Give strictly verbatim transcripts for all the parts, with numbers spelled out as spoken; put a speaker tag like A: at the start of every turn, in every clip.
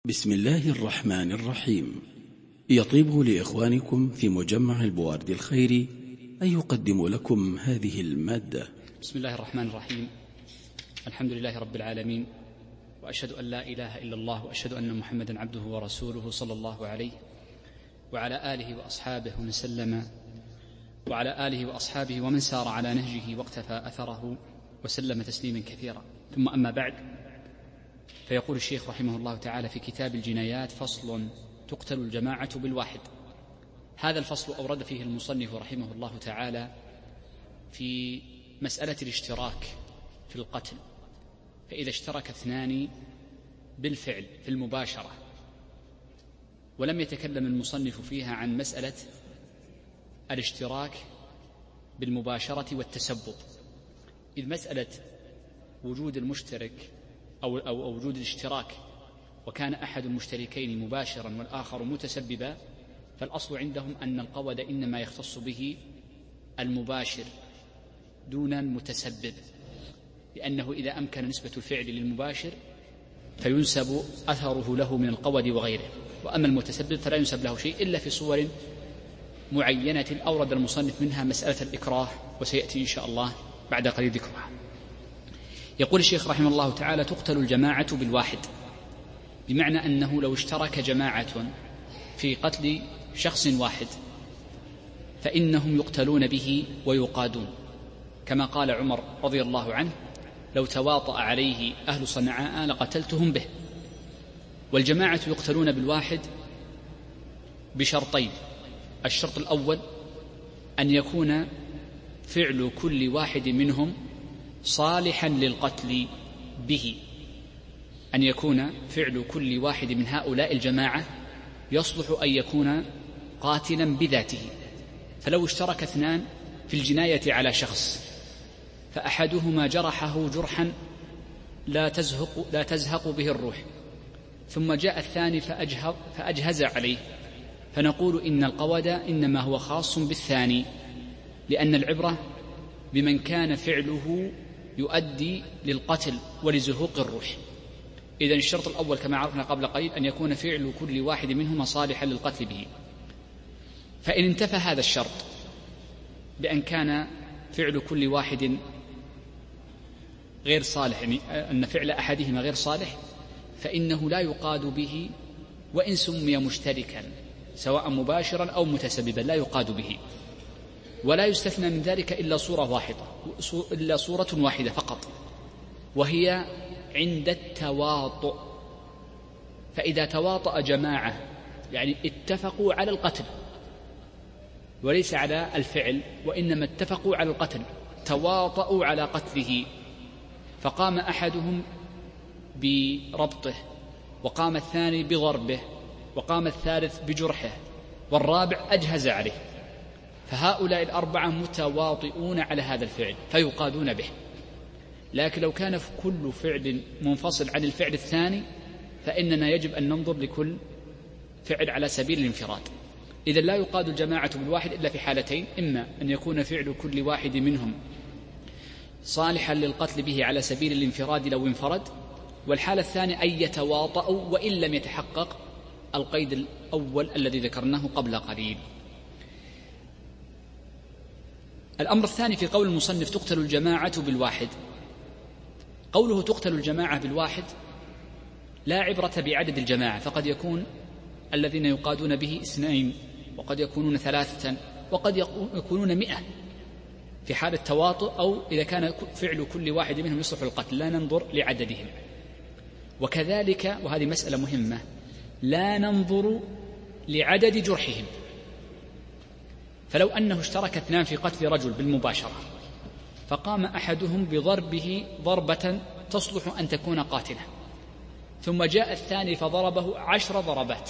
A: بسم الله الرحمن الرحيم. يطيب لإخوانكم في مجمع البوارد الخيري أن يقدموا لكم هذه المادة.
B: بسم الله الرحمن الرحيم. الحمد لله رب العالمين، وأشهد أن لا إله إلا الله، وأشهد أن محمدا عبده ورسوله صلى الله عليه وعلى آله وأصحابه ومن سلم وعلى آله وأصحابه ومن سار على نهجه واقتفى أثره وسلم تسليما كثيرا. ثم أما بعد، فيقول الشيخ رحمه الله تعالى في كتاب الجنايات: فصل: تقتل الجماعة بالواحد. هذا الفصل أورد فيه المصنف رحمه الله تعالى في مسألة الاشتراك في القتل، فإذا اشترك اثنان بالفعل في المباشرة، ولم يتكلم المصنف فيها عن مسألة الاشتراك بالمباشرة والتسبب، إذ مسألة وجود المشترك أو, أو, أو وجود الاشتراك وكان أحد المشتركين مباشرا والآخر متسببا، فالأصل عندهم أن القود إنما يختص به المباشر دون المتسبب، لأنه إذا أمكن نسبة الفعل للمباشر فينسب أثره له من القود وغيره، وأما المتسبب فلا ينسب له شيء إلا في صور معينة أورد المصنف منها مسألة الإكراه، وسيأتي إن شاء الله بعد قليل ذكرها. يقول الشيخ رحمه الله تعالى: تقتل الجماعة بالواحد، بمعنى أنه لو اشترك جماعة في قتل شخص واحد فإنهم يقتلون به ويقادون، كما قال عمر رضي الله عنه: لو تواطأ عليه أهل صنعاء لقتلتهم به. والجماعة يقتلون بالواحد بشرطين: الشرط الأول أن يكون فعل كل واحد منهم صالحا للقتل به، أن يكون فعل كل واحد من هؤلاء الجماعة يصلح أن يكون قاتلا بذاته. فلو اشترك اثنان في الجناية على شخص فأحدهما جرحه جرحا لا تزهق, لا تزهق به الروح، ثم جاء الثاني فأجهز عليه، فنقول إن القود إنما هو خاص بالثاني، لأن العبرة بمن كان فعله يؤدي للقتل ولزهوق الروح. إذن الشرط الأول كما عرفنا قبل قليل أن يكون فعل كل واحد منهما صالحا للقتل به. فإن انتفى هذا الشرط بأن كان فعل كل واحد غير صالح، يعني أن فعل أحدهما غير صالح، فإنه لا يقاد به وإن سمي مشتركا سواء مباشرا أو متسببا، لا يقاد به. ولا يستثنى من ذلك إلا صورة واحدة إلا صورة واحدة فقط، وهي عند التواطؤ. فإذا تواطأ جماعة يعني اتفقوا على القتل وليس على الفعل، وإنما اتفقوا على القتل، تواطؤوا على قتله، فقام أحدهم بربطه، وقام الثاني بضربه، وقام الثالث بجرحه، والرابع أجهز عليه، فهؤلاء الأربعة متواطئون على هذا الفعل فيقادون به. لكن لو كان كل فعل منفصل عن الفعل الثاني فإننا يجب أن ننظر لكل فعل على سبيل الانفراد. إذا لا يقاد الجماعة بالواحد إلا في حالتين: إما أن يكون فعل كل واحد منهم صالحا للقتل به على سبيل الانفراد لو انفرد، والحالة الثانية أن يتواطؤوا وإن لم يتحقق القيد الأول الذي ذكرناه قبل قليل. الأمر الثاني في قول المصنف: تقتل الجماعة بالواحد. قوله تقتل الجماعة بالواحد لا عبرة بعدد الجماعة، فقد يكون الذين يقادون به اثنين، وقد يكونون ثلاثة، وقد يكونون مئة في حال التواطؤ، أو إذا كان فعل كل واحد منهم يصلح القتل، لا ننظر لعددهم. وكذلك، وهذه مسألة مهمة، لا ننظر لعدد جرحهم. فلو أنه اشترك اثنان في قتل رجل بالمباشرة، فقام أحدهم بضربه ضربة تصلح أن تكون قاتلة، ثم جاء الثاني فضربه عشر ضربات،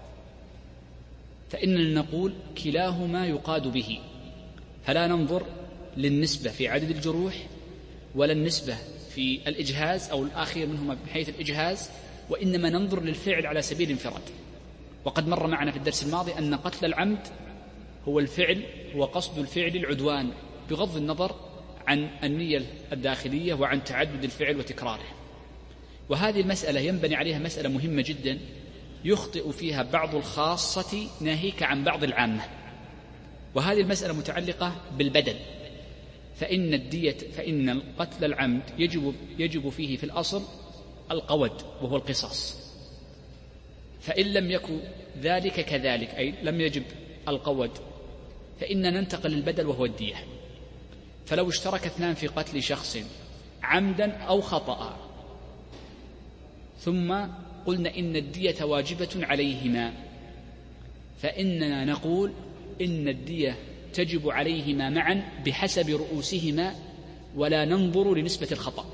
B: فإننا نقول كلاهما يقاد به، فلا ننظر للنسبة في عدد الجروح ولا النسبة في الإجهاز أو الآخير منهما بحيث الإجهاز، وإنما ننظر للفعل على سبيل الانفراد. وقد مر معنا في الدرس الماضي أن قتل العمد هو الفعل هو قصد الفعل العدوان بغض النظر عن النية الداخلية وعن تعدد الفعل وتكراره. وهذه المسألة ينبني عليها مسألة مهمة جدا، يخطئ فيها بعض الخاصة ناهيك عن بعض العامة. وهذه المسألة متعلقة بالبدل، فإن الدية فإن القتل العمد يجب يجب فيه في الأصل القود وهو القصاص، فإن لم يكن ذلك كذلك أي لم يجب القود فإننا ننتقل للبدل وهو الدية. فلو اشترك اثنان في قتل شخص عمدا أو خطأ ثم قلنا إن الدية واجبة عليهما، فإننا نقول إن الدية تجب عليهما معا بحسب رؤوسهما ولا ننظر لنسبة الخطأ.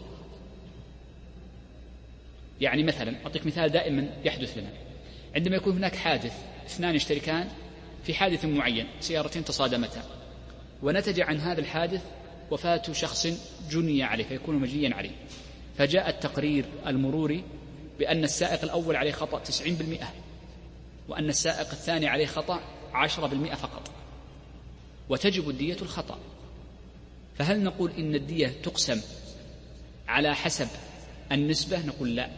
B: يعني مثلا أعطيك مثال دائما يحدث لنا، عندما يكون هناك حادث اثنان يشتركان في حادث معين، سيارتين تصادمتا ونتج عن هذا الحادث وفاة شخص جني عليه فيكون مجنيا عليه، فجاء التقرير المروري بأن السائق الأول عليه خطأ تسعين بالمئة وأن السائق الثاني عليه خطأ عشرة بالمئة فقط، وتجب الدية الخطأ. فهل نقول إن الدية تقسم على حسب النسبة؟ نقول لا،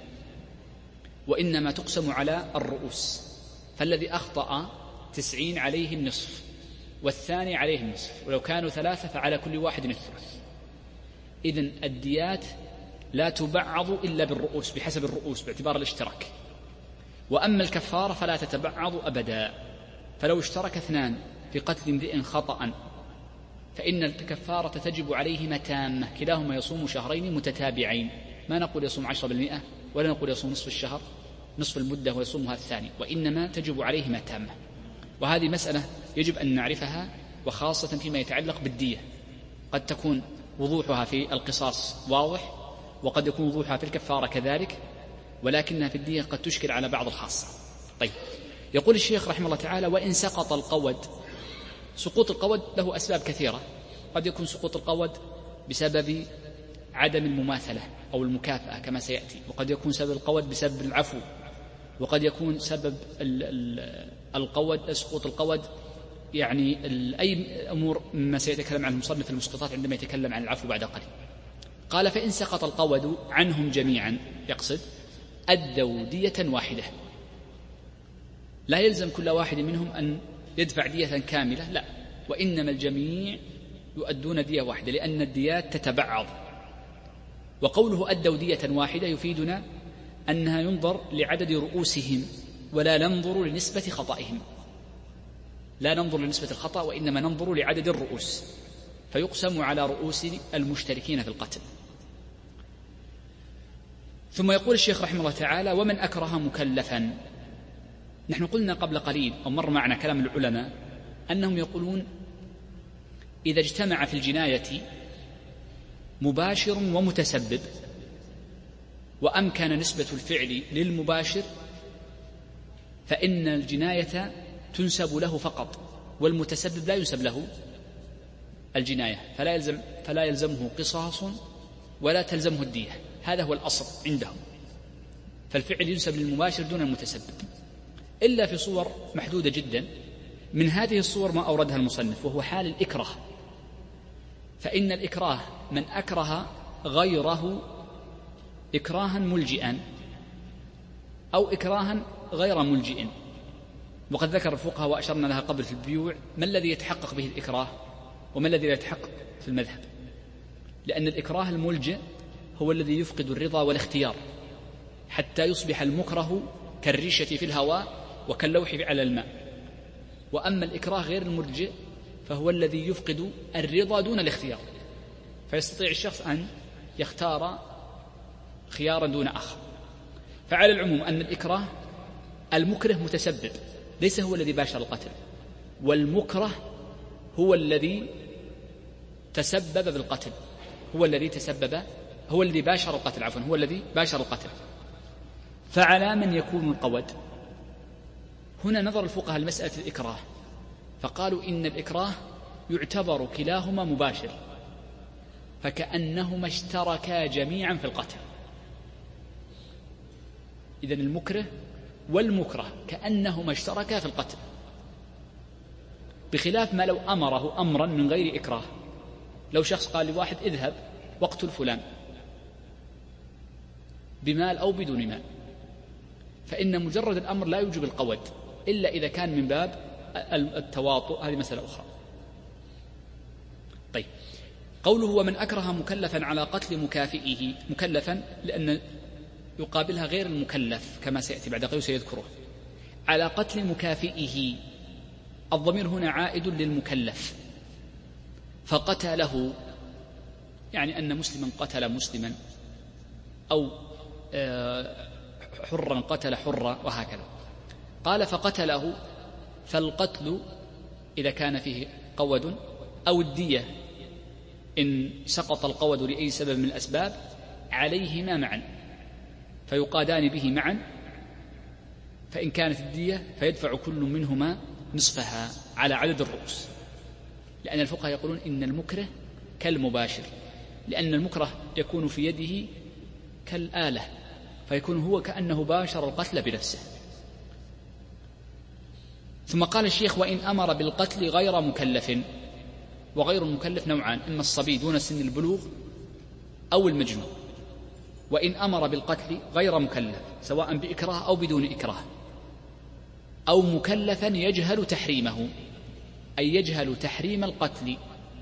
B: وإنما تقسم على الرؤوس، فالذي أخطأ تسعين عليه النصف والثاني عليه النصف، ولو كانوا ثلاثة فعلى كل واحد الثلث. إذن الديات لا تبعض إلا بالرؤوس بحسب الرؤوس باعتبار الاشتراك، وأما الكفارة فلا تتبعض أبدا. فلو اشترك اثنان في قتل امرئ خطأ فإن الكفارة تجب عليهما تامة، كلاهما يصوم شهرين متتابعين، ما نقول يصوم عشرة بالمئة ولا نقول يصوم نصف الشهر نصف المدة ويصومها الثاني، وإنما تجب عليهما تامة. وهذه مسألة يجب أن نعرفها، وخاصة فيما يتعلق بالدية، قد تكون وضوحها في القصاص واضح وقد يكون وضوحها في الكفارة كذلك، ولكنها في الدية قد تشكل على بعض الخاصة. طيب، يقول الشيخ رحمه الله تعالى: وإن سقط القود. سقوط القود له أسباب كثيرة، قد يكون سقوط القود بسبب عدم المماثلة أو المكافأة كما سيأتي، وقد يكون سبب القود بسبب العفو، وقد يكون سبب القود سقوط القود يعني أي أمور مما سيتكلم عن المصنف في المسقطات عندما يتكلم عن العفو بعد قليل. قال: فإن سقط القود عنهم جميعا، يقصد أدوا دية واحدة، لا يلزم كل واحد منهم أن يدفع دية كاملة، لا، وإنما الجميع يؤدون دية واحدة لأن الديات تتبعض. وقوله أدوا دية واحدة يفيدنا أنها ينظر لعدد رؤوسهم ولا ننظر لنسبة خطئهم، لا ننظر لنسبة الخطأ وإنما ننظر لعدد الرؤوس، فيقسم على رؤوس المشتركين في القتل. ثم يقول الشيخ رحمه الله تعالى: ومن أكره مكلفا. نحن قلنا قبل قليل أو مر معنا كلام العلماء أنهم يقولون إذا اجتمع في الجناية مباشر ومتسبب وأمكن نسبة الفعل للمباشر فإن الجناية تنسب له فقط، والمتسبب لا ينسب له الجناية، فلا يلزم فلا يلزمه قصاص ولا تلزمه الدية. هذا هو الأصل عندهم، فالفعل ينسب للمباشر دون المتسبب، إلا في صور محدودة جدا. من هذه الصور ما أوردها المصنف، وهو حال الإكراه. فإن الإكراه من أكره غيره إكراها ملجئا أو إكراها غير ملجئ، وقد ذكر الفقهاء وأشرنا لها قبل في البيوع ما الذي يتحقق به الإكراه وما الذي لا يتحقق في المذهب. لأن الإكراه الملجئ هو الذي يفقد الرضا والاختيار حتى يصبح المكره كالريشة في الهواء وكاللوح على الماء. وأما الإكراه غير الملجئ فهو الذي يفقد الرضا دون الاختيار، فيستطيع الشخص أن يختار خيارا دون آخر. فعلى العموم أن الإكراه المكره متسبب، ليس هو الذي باشر القتل، والمكره هو الذي تسبب بالقتل، هو الذي تسبب هو الذي باشر القتل عفوا هو الذي باشر القتل. فعلى من يكون القود؟ هنا نظر الفقهاء لمسألة الإكراه، فقالوا إن الإكراه يعتبر كلاهما مباشر، فكأنهما اشتركا جميعا في القتل. إذن المكره والمكره كأنهما اشتركا في القتل، بخلاف ما لو أمره أمرا من غير إكراه. لو شخص قال لواحد اذهب واقتل فلان بمال أو بدون مال، فإن مجرد الأمر لا يوجب القود إلا إذا كان من باب التواطؤ، هذه مسألة أخرى. طيب، قوله ومن أكره مكلفا على قتل مكافئه، مكلفا لأن يقابلها غير المكلف كما سيأتي بعد قليل سيذكره، على قتل مكافئه، الضمير هنا عائد للمكلف، فقتله يعني أن مسلما قتل مسلما، أو حرا قتل حرا، وهكذا. قال فقتله، فالقتل إذا كان فيه قود، أو الدية إن سقط القود لأي سبب من الأسباب، عليهما معا، فيقادان به معا. فإن كانت الدية فيدفع كل منهما نصفها على عدد الرؤوس، لأن الفقهاء يقولون إن المكره كالمباشر، لأن المكره يكون في يده كالآلة، فيكون هو كأنه باشر القتل بنفسه. ثم قال الشيخ وإن أمر بالقتل غير مكلف، وغير المكلف نوعان، إما الصبي دون سن البلوغ أو المجنون. وإن أمر بالقتل غير مكلف سواء بإكراه أو بدون إكراه، أو مكلفا يجهل تحريمه، أي يجهل تحريم القتل،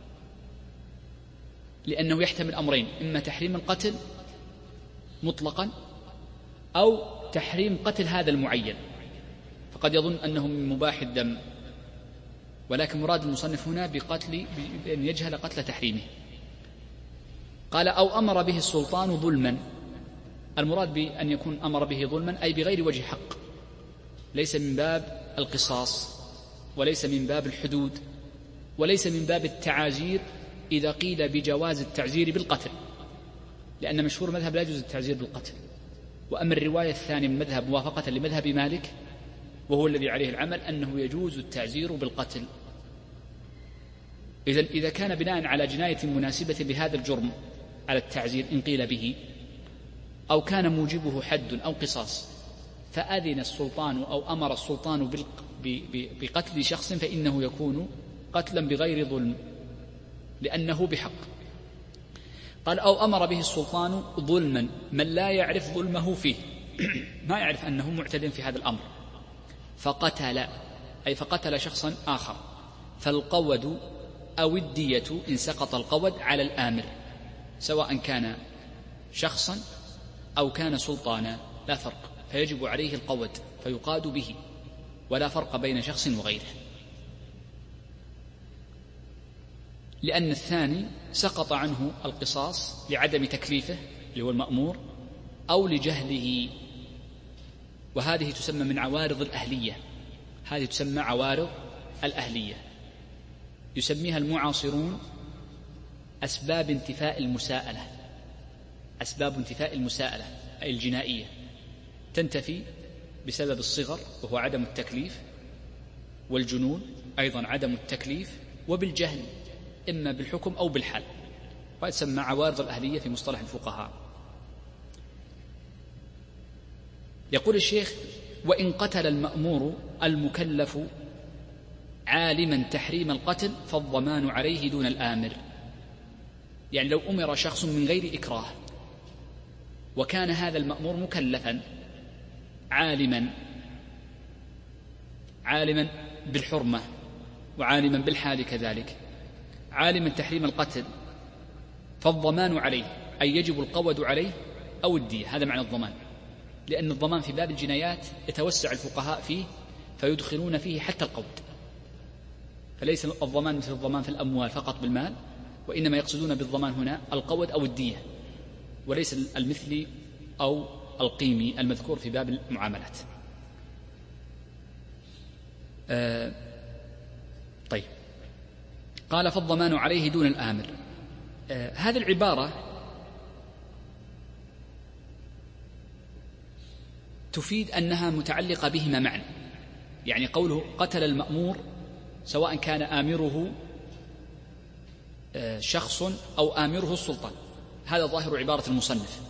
B: لأنه يحتمل أمرين، إما تحريم القتل مطلقا أو تحريم قتل هذا المعين، فقد يظن أنه من مباح الدم، ولكن مراد المصنف هنا بقتل بأن يجهل قتل تحريمه. قال أو أمر به السلطان ظلما، المراد بأن يكون أمر به ظلما أي بغير وجه حق، ليس من باب القصاص، وليس من باب الحدود، وليس من باب التعازير إذا قيل بجواز التعزير بالقتل، لأن مشهور مذهب لا يجوز التعزير بالقتل. وأما الرواية الثانية من مذهب موافقة لمذهب مالك، وهو الذي عليه العمل، أنه يجوز التعزير بالقتل. إذن إذا كان بناء على جناية مناسبة لهذا الجرم على التعزير إن قيل به، أو كان موجبه حد أو قصاص، فأذن السلطان أو أمر السلطان بقتل شخص، فإنه يكون قتلا بغير ظلم لأنه بحق. قال أو أمر به السلطان ظلما، من لا يعرف ظلمه فيه، ما يعرف أنه معتد في هذا الأمر، فقتل، أي فقتل شخصا آخر، فالقود أو الدية إن سقط القود على الآمر، سواء كان شخصا أو كان سلطانا لا فرق، فيجب عليه القود فيقاد به، ولا فرق بين شخص وغيره، لأن الثاني سقط عنه القصاص لعدم تكليفه اللي هو المأمور، أو لجهله، وهذه تسمى من عوارض الأهلية، هذه تسمى عوارض الأهلية، يسميها المعاصرون أسباب انتفاء المساءلة، أسباب انتفاء المساءلة أي الجنائية، تنتفي بسبب الصغر وهو عدم التكليف، والجنون أيضا عدم التكليف، وبالجهل إما بالحكم أو بالحال، وتسمى عوارض الأهلية في مصطلح الفقهاء. يقول الشيخ وإن قتل المأمور المكلف عالما تحريم القتل فالضمان عليه دون الآمر، يعني لو أمر شخص من غير إكراه وكان هذا المأمور مكلفا عالما عالما بالحرمة وعالما بالحال كذلك، عالما تحريم القتل، فالضمان عليه أي يجب القود عليه أو الدية، هذا معنى الضمان، لأن الضمان في باب الجنايات يتوسع الفقهاء فيه فيدخلون فيه حتى القود، فليس الضمان مثل الضمان في الأموال فقط بالمال، وإنما يقصدون بالضمان هنا القود أو الدية، وليس المثلي أو القيمي المذكور في باب المعاملات. آه طيب، قال فالضمان عليه دون الآمر. آه هذه العبارة تفيد أنها متعلقة بهما معا، يعني قوله قتل المأمور سواء كان آمره آه شخص أو آمره السلطان، هذا ظاهر عبارة المصنف،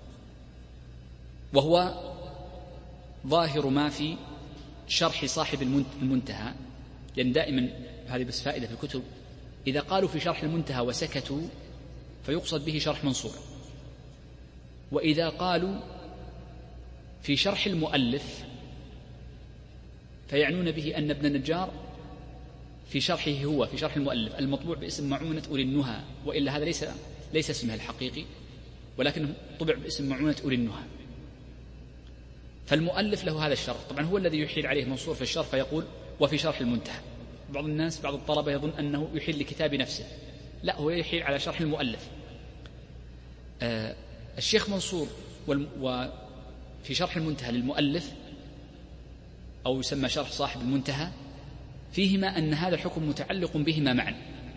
B: وهو ظاهر ما في شرح صاحب المنتهى، لأن دائما هذه بس فائدة في الكتب، إذا قالوا في شرح المنتهى وسكتوا فيقصد به شرح منصور، وإذا قالوا في شرح المؤلف فيعنون به أن ابن النجار في شرحه هو في شرح المؤلف المطبوع باسم معونة أولي النهى، وإلا هذا ليس ليس اسمه الحقيقي، ولكنه طبع باسم معونة أولي النهى. فالمؤلف له هذا الشرح، طبعا هو الذي يحيل عليه منصور في الشرح فيقول وفي شرح المنتهى. بعض الناس بعض الطلبة يظن أنه يحيل لكتاب نفسه، لا، هو يحيل على شرح المؤلف. آه الشيخ منصور وفي شرح المنتهى للمؤلف، أو يسمى شرح صاحب المنتهى، فيهما أن هذا الحكم متعلق بهما معا.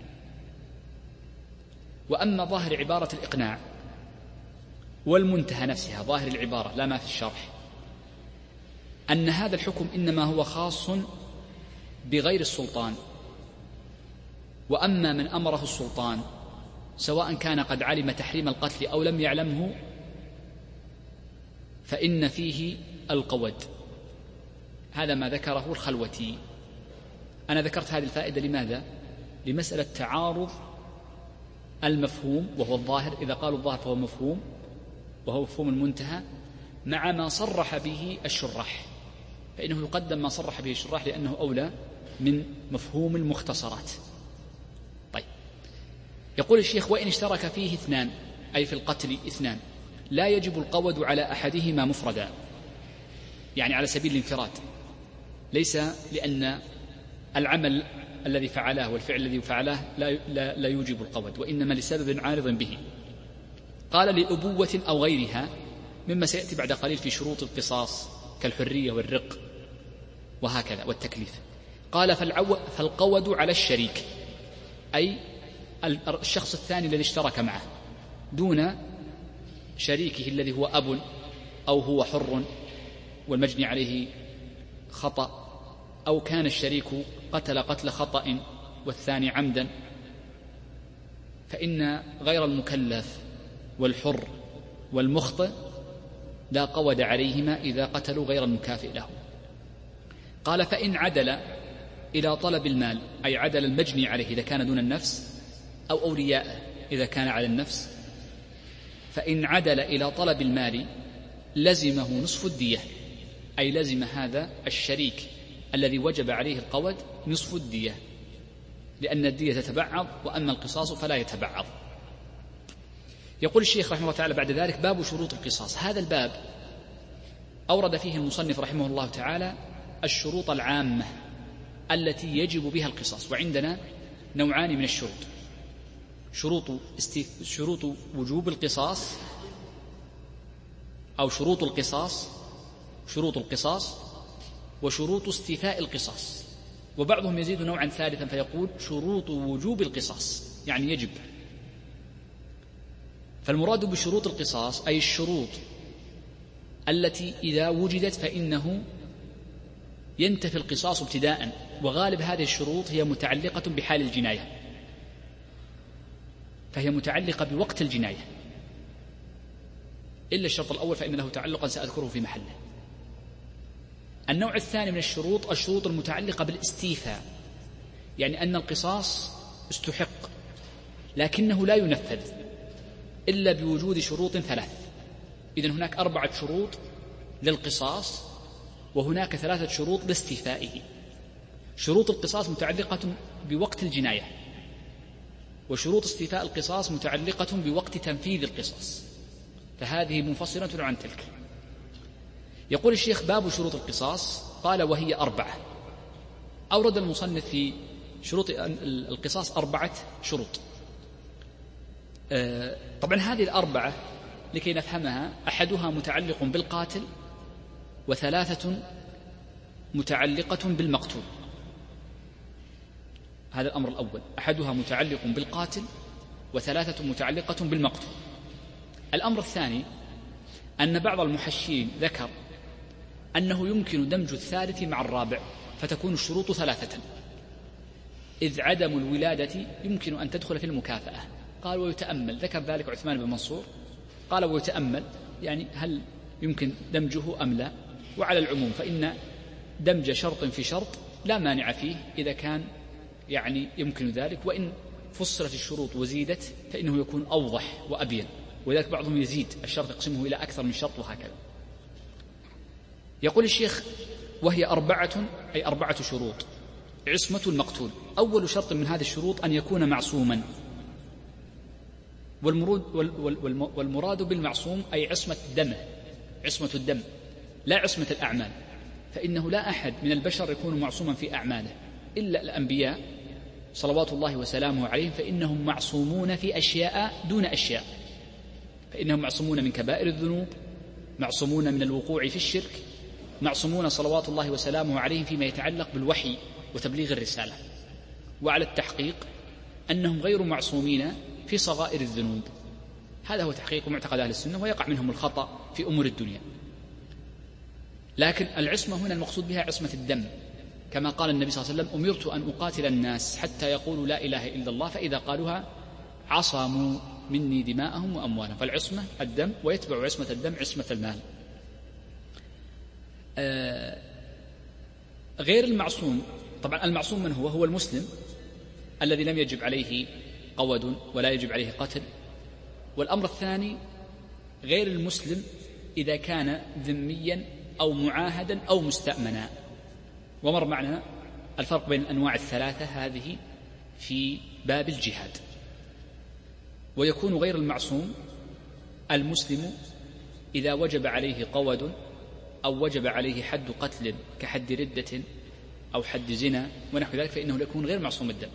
B: وأما ظاهر عبارة الإقناع والمنتهى نفسها، ظاهر العبارة لا ما في الشرح، أن هذا الحكم إنما هو خاص بغير السلطان، وأما من أمره السلطان سواء كان قد علم تحريم القتل أو لم يعلمه فإن فيه القود. هذا ما ذكره الخلوتي. أنا ذكرت هذه الفائدة لماذا؟ لمسألة تعارض المفهوم وهو الظاهر، إذا قالوا الظاهر فهو مفهوم وهو مفهوم المنتهى، مع ما صرح به الشراح، فإنه يقدم ما صرح به الشراح لأنه أولى من مفهوم المختصرات. طيب، يقول الشيخ: وإن اشترك فيه اثنان، أي في القتل اثنان، لا يجب القود على أحدهما مفردا، يعني على سبيل الانفراد، ليس لأن العمل الذي فعله والفعل الذي فعله لا, لا, لا يوجب القود، وإنما لسبب عارض به. قال: لأبوة أو غيرها، مما سيأتي بعد قليل في شروط القصاص كالحرية والرق وهكذا والتكليف. قال: فالقود على الشريك، أي الشخص الثاني الذي اشترك معه، دون شريكه الذي هو أب أو هو حر والمجني عليه خطأ، أو كان الشريك قتل قتل خطأ والثاني عمدا، فإن غير المكلف والحر والمخطئ لا قود عليهما إذا قتلوا غير المكافئ له. قال: فإن عدل إلى طلب المال، أي عدل المجني عليه إذا كان دون النفس، أو أولياءه إذا كان على النفس، فإن عدل إلى طلب المال لزمه نصف الدية، أي لزم هذا الشريك الذي وجب عليه القود نصف الدية، لأن الدية تتبعض وأما القصاص فلا يتبعض. يقول الشيخ رحمه الله تعالى بعد ذلك: باب شروط القصاص. هذا الباب أورد فيه المصنف رحمه الله تعالى الشروط العامة التي يجب بها القصاص. وعندنا نوعان من الشروط: شروط استيف... شروط وجوب القصاص، أو شروط القصاص شروط القصاص وشروط استيفاء القصاص. وبعضهم يزيد نوعا ثالثا فيقول شروط وجوب القصاص، يعني يجب. فالمراد بشروط القصاص أي الشروط التي إذا وجدت فإنه ينتفي القصاص ابتداء، وغالب هذه الشروط هي متعلقة بحال الجناية، فهي متعلقة بوقت الجناية، إلا الشرط الأول فإن له تعلقا سأذكره في محله. النوع الثاني من الشروط الشروط المتعلقة بالاستيفاء، يعني أن القصاص استحق لكنه لا ينفذ إلا بوجود شروط ثلاث. إذن هناك أربعة شروط للقصاص وهناك ثلاثة شروط لاستيفائه. شروط القصاص متعلقة بوقت الجناية، وشروط استيفاء القصاص متعلقة بوقت تنفيذ القصاص، فهذه منفصلة عن تلك. يقول الشيخ: باب شروط القصاص. قال: وهي أربعة. أورد المصنف في شروط القصاص أربعة شروط. طبعا هذه الأربعة لكي نفهمها، أحدها متعلق بالقاتل، وثلاثة متعلقة بالمقتول. هذا الأمر الأول، أحدها متعلق بالقاتل وثلاثة متعلقة بالمقتول. الأمر الثاني أن بعض المحشين ذكر أنه يمكن دمج الثالث مع الرابع فتكون الشروط ثلاثة، إذ عدم الولادة يمكن أن تدخل في المكافأة. قال: ويتأمل، ذكر ذلك عثمان بن منصور، قال: ويتأمل، يعني هل يمكن دمجه أم لا؟ وعلى العموم فإن دمج شرط في شرط لا مانع فيه إذا كان يعني يمكن ذلك، وإن فصلت الشروط وزيدت فإنه يكون أوضح وأبين، ولذلك بعضهم يزيد الشرط يقسمه إلى أكثر من شرط وهكذا. يقول الشيخ: وهي أربعة، أي أربعة شروط. عصمة المقتول: أول شرط من هذه الشروط أن يكون معصوما، والمراد بالمعصوم أي عصمة دمه، عصمة الدم لا عصمة الأعمال، فإنه لا أحد من البشر يكون معصوما في أعماله إلا الأنبياء صلوات الله وسلامه عليهم، فإنهم معصومون في أشياء دون أشياء، فإنهم معصومون من كبائر الذنوب، معصومون من الوقوع في الشرك، معصومون صلوات الله وسلامه عليهم فيما يتعلق بالوحي وتبليغ الرسالة. وعلى التحقيق أنهم غير معصومين في صغائر الذنوب، هذا هو تحقيق معتقد أهل السنة، ويقع منهم الخطأ في أمور الدنيا. لكن العصمة هنا المقصود بها عصمة الدم، كما قال النبي صلى الله عليه وسلم: أمرت أن أقاتل الناس حتى يقولوا لا إله إلا الله، فإذا قالوها عصموا مني دماءهم وأموالهم. فالعصمة الدم، ويتبع عصمة الدم عصمة المال. آه غير المعصوم، طبعا المعصوم من هو؟ هو المسلم الذي لم يجب عليه قود ولا يجب عليه قتل. والأمر الثاني غير المسلم إذا كان ذميا أو معاهدا أو مستأمنا. ومر معنا الفرق بين الأنواع الثلاثة هذه في باب الجهاد. ويكون غير المعصوم المسلم إذا وجب عليه قود أو وجب عليه حد قتل كحد ردة أو حد زنا ونحو ذلك، فإنه يكون غير معصوم الدم.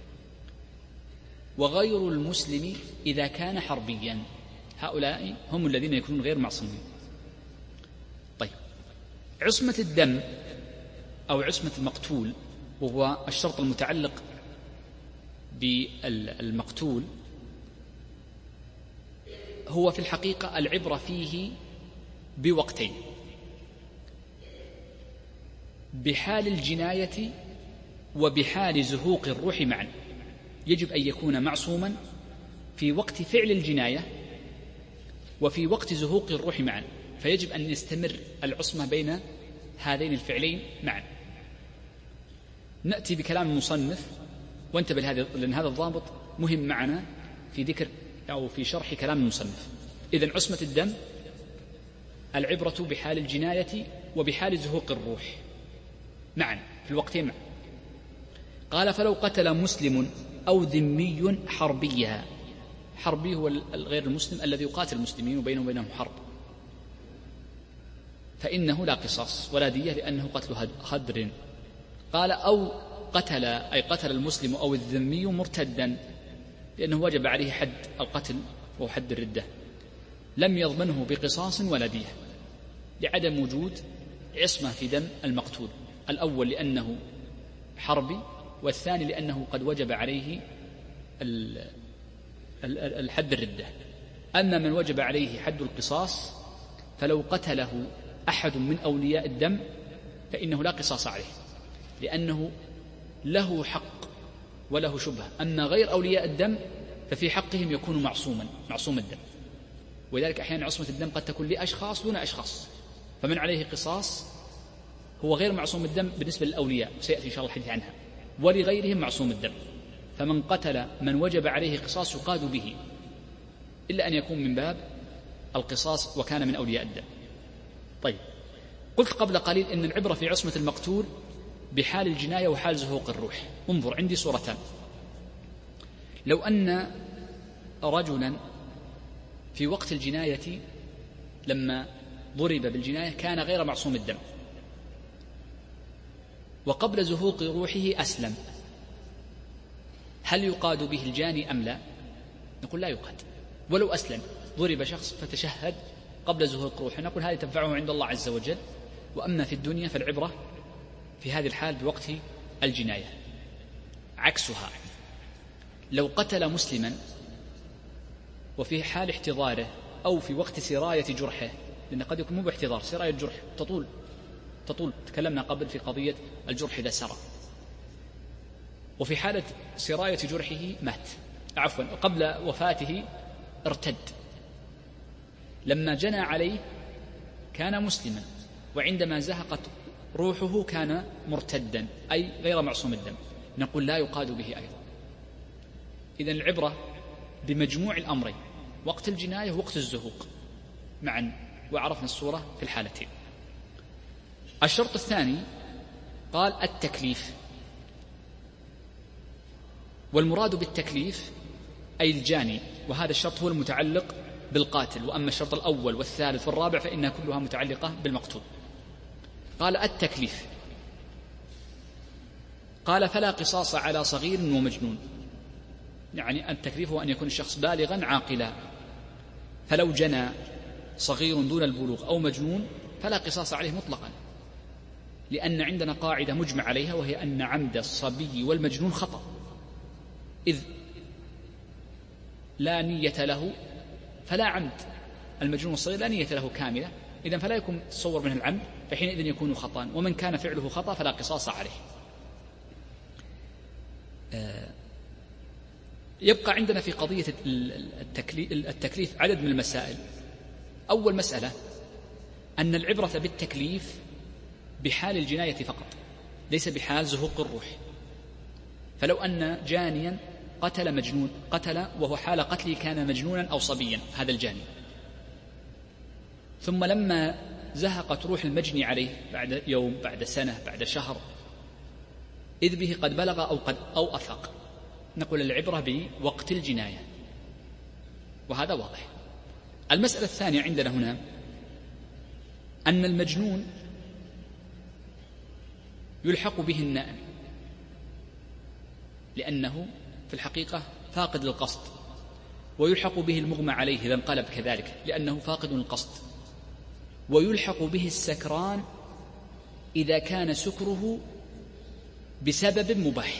B: وغير المسلم إذا كان حربيا، هؤلاء هم الذين يكونون غير معصومين. طيب، عصمة الدم أو عصمة المقتول، وهو الشرط المتعلق بالمقتول، هو في الحقيقة العبرة فيه بوقتين: بحال الجناية وبحال زهوق الروح معا. يجب أن يكون معصوما في وقت فعل الجناية وفي وقت زهوق الروح معا، فيجب أن يستمر العصمة بين هذين الفعلين معا. نأتي بكلام المصنف، وانتبه لهذا لأن هذا الضابط مهم معنا في ذكر أو في شرح كلام المصنف. إذن عصمة الدم العبرة بحال الجناية وبحال زهوق الروح معا في الوقتين معا. قال: فلو قتل مسلم أو ذمي حربيا. حربي هو الغير المسلم الذي يقاتل المسلمين وبينهم وبينهم حرب، فإنه لا قصاص ولا دية لأنه قتل هدر. قال: أو قتل، أي قتل المسلم أو الذمي مرتدا، لأنه وجب عليه حد القتل وهو حد الردة، لم يضمنه بقصاص ولا دية، لعدم وجود عصمة في دم المقتول. الأول لأنه حربي، والثاني لأنه قد وجب عليه الحد الردة. أما من وجب عليه حد القصاص فلو قتله أحد من أولياء الدم فإنه لا قصاص عليه، لأنه له حق وله شبهة. أما غير أولياء الدم ففي حقهم يكون معصوما، معصوم الدم. ولذلك أحيانا عصمة الدم قد تكون لأشخاص دون أشخاص، فمن عليه قصاص هو غير معصوم الدم بالنسبة للأولياء، سيأتي إن شاء الله الحديث عنها، ولغيرهم معصوم الدم. فمن قتل من وجب عليه قصاص يقاد به، إلا أن يكون من باب القصاص وكان من أولياء الدم. طيب، قلت قبل قليل إن العبرة في عصمة المقتول بحال الجناية وحال زهوق الروح. انظر، عندي صورتان. لو أن رجلا في وقت الجناية لما ضرب بالجناية كان غير معصوم الدم، وقبل زهوق روحه أسلم، هل يقاد به الجاني أم لا؟ نقول لا يقاد. ولو أسلم، ضرب شخص فتشهد قبل زهوق روحه، نقول هذه تنفعه عند الله عز وجل. وأما في الدنيا فالعبرة في هذه الحال بوقت الجناية. عكسها، لو قتل مسلما وفي حال احتضاره أو في وقت سراية جرحه، لأن قد يكون مو باحتضار، سراية جرح تطول تطول تكلمنا قبل في قضية الجرح إذا سرى، وفي حالة سراية جرحه مات، عفوا قبل وفاته ارتد. لما جنى عليه كان مسلما، وعندما زهقت روحه كان مرتدا، أي غير معصوم الدم، نقول لا يقاد به أيضا. إذن العبرة بمجموع الأمرين، وقت الجناية ووقت الزهوق معا، وعرفنا الصورة في الحالتين. الشرط الثاني قال التكليف، والمراد بالتكليف أي الجاني، وهذا الشرط هو المتعلق بالقاتل، وأما الشرط الأول والثالث والرابع فإنها كلها متعلقة بالمقتول. قال التكليف، قال فلا قصاص على صغير ومجنون، يعني التكليف هو أن يكون الشخص بالغا عاقلا، فلو جنى صغير دون البلوغ أو مجنون فلا قصاص عليه مطلقا، لأن عندنا قاعدة مجمع عليها، وهي أن عمد الصبي والمجنون خطأ، إذ لا نية له فلا عمد. المجنون الصغير لا نية له كاملة، إذن فلا يكون تصور منه العمد، فحينئذ يكون خطأ، ومن كان فعله خطأ فلا قصاص عليه. يبقى عندنا في قضية التكليف عدد من المسائل. أول مسألة أن العبرة بالتكليف بحال الجناية فقط، ليس بحال زهوق الروح. فلو أن جانيا قتل مجنون، قتل وهو حال قتله كان مجنونا أو صبيا، هذا الجاني، ثم لما زهقت روح المجني عليه بعد يوم بعد سنة بعد شهر إذ به قد بلغ أو قد أو أفق، نقول العبرة بوقت الجناية، وهذا واضح. المسألة الثانية عندنا هنا أن المجنون يلحق به النائم، لأنه في الحقيقة فاقد للقصد، ويلحق به المغمى عليه إذا انقلب كذلك لأنه فاقد للقصد، ويلحق به السكران إذا كان سكره بسبب مباح.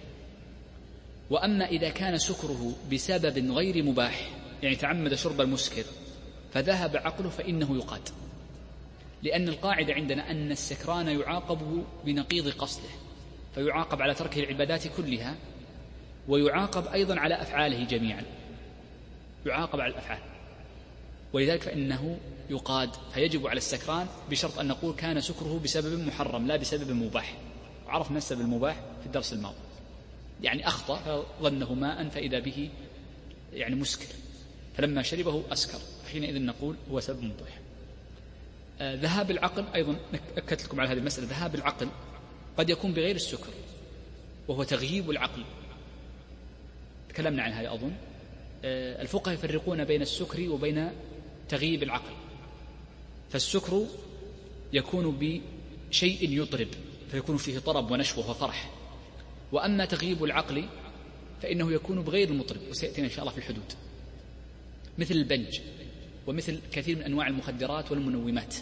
B: وأما إذا كان سكره بسبب غير مباح، يعني تعمد شرب المسكر فذهب عقله، فإنه يقاد، لأن القاعدة عندنا أن السكران يعاقب بنقيض قصده، فيعاقب على ترك العبادات كلها، ويعاقب أيضا على أفعاله جميعا، يعاقب على الأفعال، ولذلك فإنه يقاد. فيجب على السكران بشرط أن نقول كان سكره بسبب محرم لا بسبب مباح، وعرفنا السبب المباح في الدرس الماضي، يعني أخطأ فظنه ماء فإذا به يعني مسكر، فلما شربه أسكر، حينئذ نقول هو سبب مباح. آه ذهاب العقل أيضا أكدت لكم على هذه المسألة. ذهاب العقل قد يكون بغير السكر، وهو تغييب العقل، تكلمنا عن هذا أظن. آه الفقهاء يفرقون بين السكر وبين تغييب العقل، فالسكر يكون بشيء يطرب فيكون فيه طرب ونشوة وفرح، وأما تغييب العقل فإنه يكون بغير المطرب، وسيأتينا إن شاء الله في الحدود، مثل البنج ومثل كثير من أنواع المخدرات والمنومات.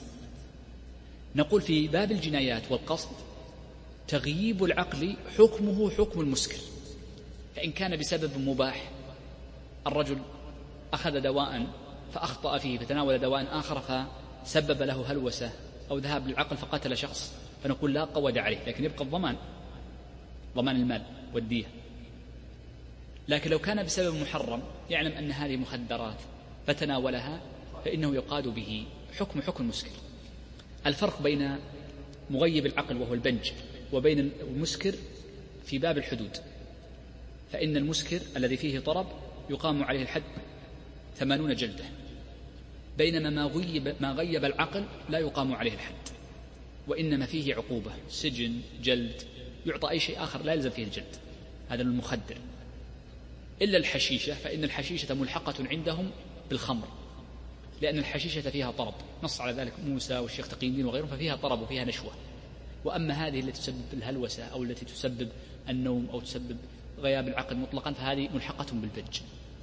B: نقول في باب الجنايات والقصد تغييب العقل حكمه حكم المسكر، فإن كان بسبب مباح، الرجل أخذ دواء فأخطأ فيه فتناول دواء آخر فسبب له هلوسة أو ذهاب للعقل فقتل شخص، فنقول لا قود عليه، لكن يبقى الضمان، ضمان المال والدية. لكن لو كان بسبب محرم يعلم أن هذه مخدرات فتناولها فإنه يقاد به حكم حكم المسكر. الفرق بين مغيب العقل وهو البنج وبين المسكر في باب الحدود، فإن المسكر الذي فيه طرب يقام عليه الحد ثمانون جلدة، بينما ما غيب, ما غيب العقل لا يقام عليه الحد، وإنما فيه عقوبة سجن جلد، يعطى أي شيء آخر لا يلزم فيه الجلد، هذا المخدر. إلا الحشيشة، فإن الحشيشة ملحقة عندهم بالخمر، لأن الحشيشة فيها طرب، نص على ذلك موسى والشيخ تقي الدين وغيرهم، ففيها طرب وفيها نشوة. وأما هذه التي تسبب الهلوسة أو التي تسبب النوم أو تسبب غياب العقل مطلقا فهذه ملحقة بالبنج،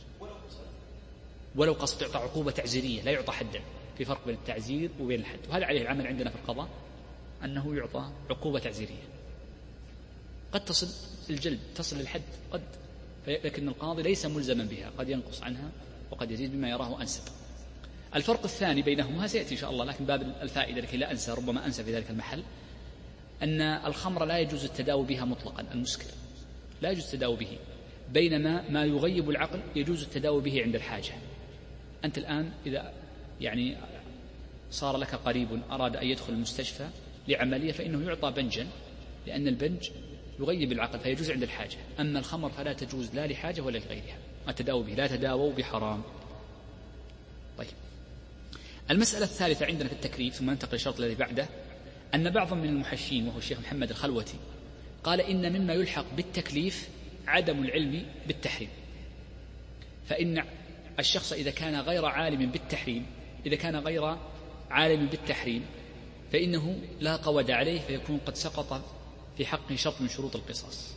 B: ولو قصد تعطى عقوبة تعزيرية لا يعطى حدا، في فرق بين التعزير وبين الحد، وهذا عليه العمل عندنا في القضاء أنه يعطى عقوبة تعزيرية، قد تصل الجلد تصل الحد قد، لكن القاضي ليس ملزما بها، قد ينقص عنها وقد يزيد بما يراه أنسب. الفرق الثاني بينهما سيأتي إن شاء الله، لكن باب الفائدة لكي لا أنسى، ربما أنسى في ذلك المحل، أن الخمر لا يجوز التداوي بها مطلقا، المسكر لا يجوز التداوي به، بينما ما يغيب العقل يجوز التداوي به عند الحاجة. أنت الآن إذا يعني صار لك قريب أراد أن يدخل المستشفى لعملية فإنه يعطى بنجا، لأن البنج يغيب العقل فيجوز عند الحاجة، أما الخمر فلا تجوز لا لحاجة ولا لغيرها، التداوي به، لا تداووا بحرام. طيب، المسألة الثالثة عندنا في التكليف، ثم ننتقل للشرط الذي بعده، أن بعضا من المحشين وهو الشيخ محمد الخلوتي قال إن مما يلحق بالتكليف عدم العلم بالتحريم، فإن الشخص إذا كان غير عالم بالتحريم إذا كان غير عالم بالتحريم فإنه لا قود عليه، فيكون قد سقط في حقه شرط من شروط القصاص.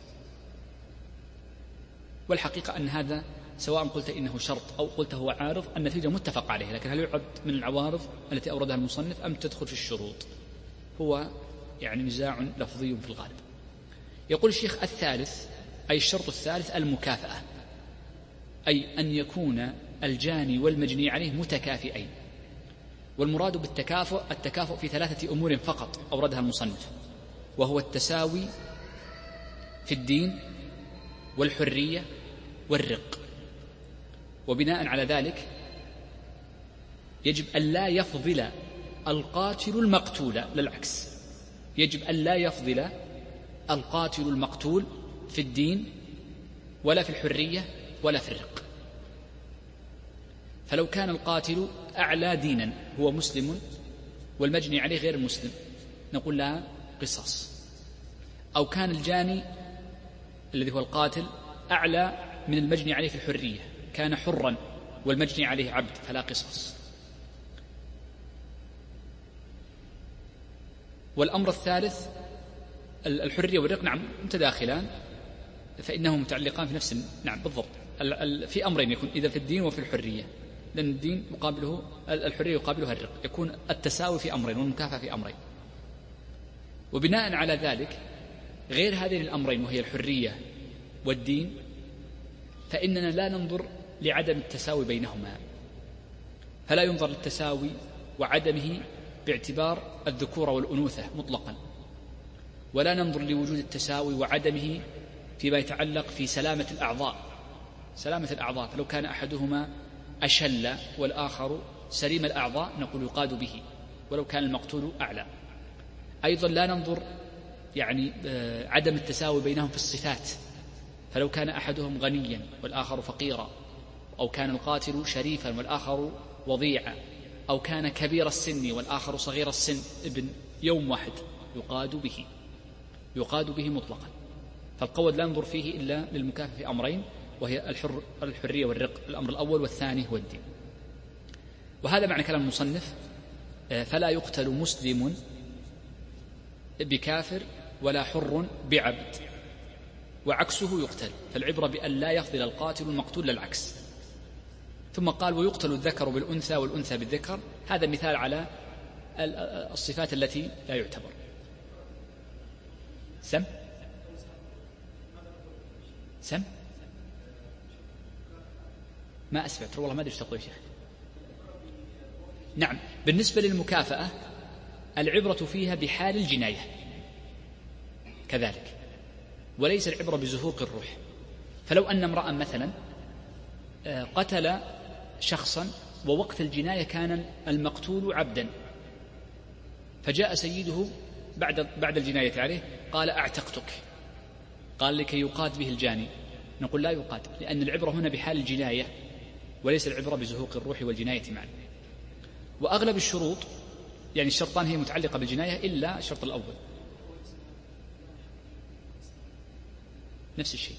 B: والحقيقة أن هذا سواء قلت إنه شرط أو قلت هو عارض النتيجة متفق عليه، لكن هل يعد من العوارض التي أوردها المصنف أم تدخل في الشروط؟ هو يعني نزاع لفظي في الغالب. يقول الشيخ الثالث أي الشرط الثالث المكافأة، أي أن يكون الجاني والمجني عليه متكافئين. والمراد بالتكافؤ التكافؤ في ثلاثة أمور فقط أوردها المصنف، وهو التساوي في الدين والحرية والرق. وبناء على ذلك يجب أن لا يفضل القاتل المقتول، لا العكس، يجب أن لا يفضل القاتل المقتول في الدين ولا في الحرية ولا في الرق. فلو كان القاتل أعلى دينا هو مسلم والمجني عليه غير مسلم نقول لها قصاص، أو كان الجاني الذي هو القاتل أعلى من المجني عليه في الحرية، كان حرا والمجني عليه عبد فلا قصاص. والأمر الثالث الحرية والرق نعم متداخلان، فإنهم متعلقان في نفس نعم بالضبط في أمرين يكون إذا في الدين وفي الحرية، لأن الدين يقابله الحرية يقابلها الرق، يكون التساوي في أمرين والمكافأة في أمرين. وبناء على ذلك غير هذين الأمرين وهي الحرية والدين فإننا لا ننظر لعدم التساوي بينهما، فلا ينظر للتساوي وعدمه باعتبار الذكورة والأنوثة مطلقا، ولا ننظر لوجود التساوي وعدمه فيما يتعلق في سلامة الأعضاء سلامة الأعضاء فلو كان أحدهما أشل والآخر سليم الأعضاء نقول يقاد به ولو كان المقتول أعلى. أيضا لا ننظر يعني عدم التساوي بينهم في الصفات، فلو كان أحدهم غنيا والآخر فقيرا، أو كان القاتل شريفا والآخر وضيعا، أو كان كبير السن والآخر صغير السن ابن يوم واحد يقاد به يقاد به مطلقا. فالقود لا ننظر فيه إلا للمكافأة في أمرين وهي الحر الحرية والرق، الأمر الأول، والثاني هو الدين. وهذا معنى كلام المصنف فلا يقتل مسلم بكافر ولا حر بعبد، وعكسه يقتل، فالعبرة بأن لا يفضل القاتل المقتول للعكس. ثم قال ويقتل الذكر بالأنثى والأنثى بالذكر، هذا مثال على الصفات التي لا يعتبر. سم سم ما أسمعت والله ما أدري ايش تقول يا شيخ. نعم، بالنسبة للمكافأة العبرة فيها بحال الجناية كذلك، وليس العبرة بزهوق الروح. فلو أن امرأ مثلا قتل شخصا ووقت الجناية كان المقتول عبدا، فجاء سيده بعد بعد الجناية عليه قال أعتقتك، قال لكي يقاد به الجاني، نقول لا يقاد، لأن العبرة هنا بحال الجناية وليس العبرة بزهوق الروح والجناية معا. وأغلب الشروط يعني الشرطان هي متعلقة بالجناية إلا الشرط الأول نفس الشيء.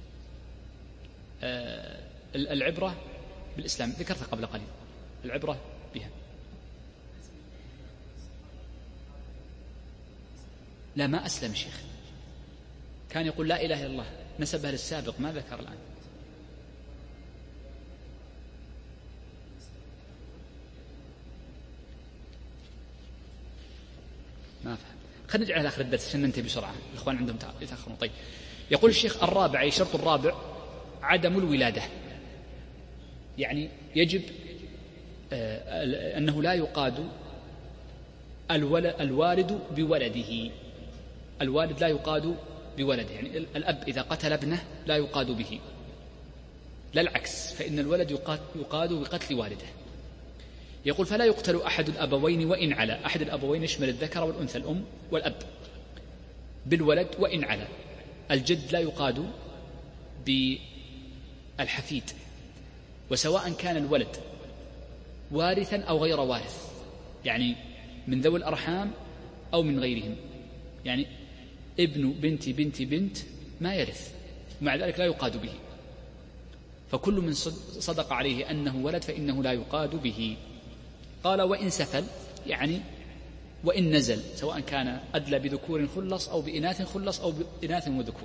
B: آه العبرة بالإسلام ذكرتها قبل قليل، العبرة بها. لا ما أسلم الشيخ، كان يقول لا إله إلا الله، نسبها للسابق ما ذكر الآن. ما فهم. خلينا نرجع على آخر الدرس عشان ننتهي بسرعة، الإخوان عندهم يتأخرون. طيب، يقول الشيخ الرابع أي شرط الرابع عدم الولادة، يعني يجب آه أنه لا يقاد الوالد بولده، الوالد لا يقاد بولده، يعني الأب إذا قتل ابنه لا يقاد به، لا العكس، فإن الولد يقاد بقتل والده. يقول فلا يقتل أحد الأبوين وإن علا، أحد الأبوين يشمل الذكر والأنثى الأم والأب بالولد وإن علا. الجد لا يقاد بالحفيد، وسواء كان الولد وارثا أو غير وارث، يعني من ذوي الأرحام أو من غيرهم. يعني ابن بنت بنت بنت ما يرث، ومع ذلك لا يقاد به، فكل من صدق عليه أنه ولد فإنه لا يقاد به. قال وإن سفل، يعني وإن نزل، سواء كان أدلى بذكور خلص أو بإناث خلص أو بإناث وذكور.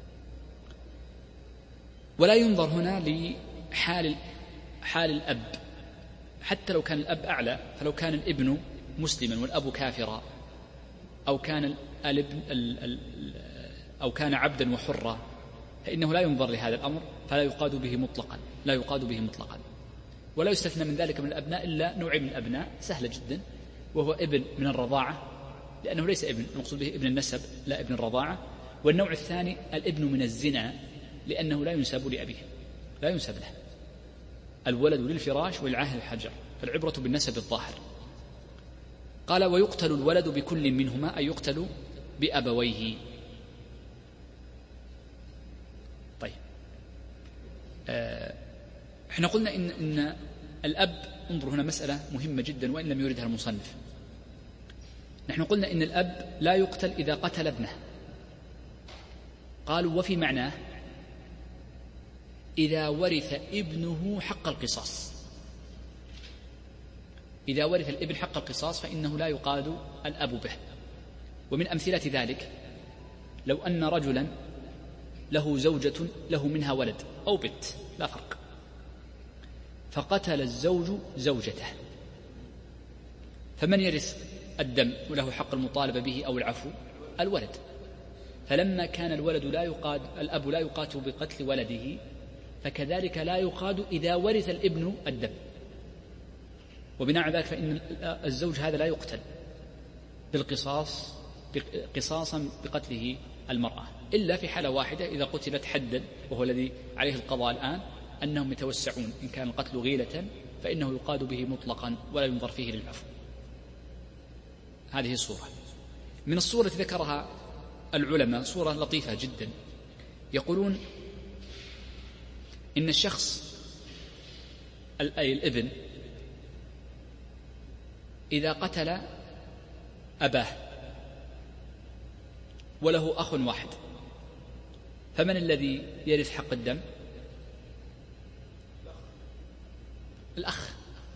B: ولا ينظر هنا لحال حال الأب، حتى لو كان الأب أعلى، فلو كان الابن مسلما والأب كافرا، أو كان الابن أو كان عبدا وحرا، فإنه لا ينظر لهذا الأمر، فلا يقاد به مطلقا، لا يقاد به مطلقا. ولا يستثنى من ذلك من الأبناء إلا نوع من الأبناء سهلة جدا، وهو ابن من الرضاعة، لأنه ليس ابن، المقصود به ابن النسب لا ابن الرضاعة. والنوع الثاني الابن من الزنا، لأنه لا ينسب لأبيه، لا ينسب له. الولد للفراش والعاهر الحجر، فالعبرة بالنسب الظاهر. قال ويقتل الولد بكل منهما، أي يقتل بأبويه. طيب آه احنا قلنا إن, إن الأب، انظروا هنا مسألة مهمة جدا وإن لم يردها المصنف. نحن قلنا إن الأب لا يقتل إذا قتل ابنه. قالوا وفي معناه إذا ورث ابنه حق القصاص، إذا ورث الابن حق القصاص فإنه لا يقاد الأب به. ومن أمثلة ذلك لو أن رجلا له زوجة له منها ولد أو بنت لا فرق، فقتل الزوج زوجته، فمن يرث الدم وله حق المطالبة به أو العفو؟ الولد. فلما كان الولد لا يقاد، الأب لا يقاتل بقتل ولده، فكذلك لا يقاد إذا ورث الابن الدم. وبناء على ذلك فإن الزوج هذا لا يقتل بالقصاص قصاصا بقتله المرأة، إلا في حالة واحدة إذا قتلت حدا، وهو الذي عليه القضاء الآن، أنهم يتوسعون، إن كان القتل غيلة فإنه يقاد به مطلقا ولا ينظر فيه للعفو. هذه صورة من الصورة التي ذكرها العلماء، صورة لطيفة جدا. يقولون إن الشخص أي الابن إذا قتل أباه وله أخ واحد، فمن الذي يرث حق الدم؟ الأخ.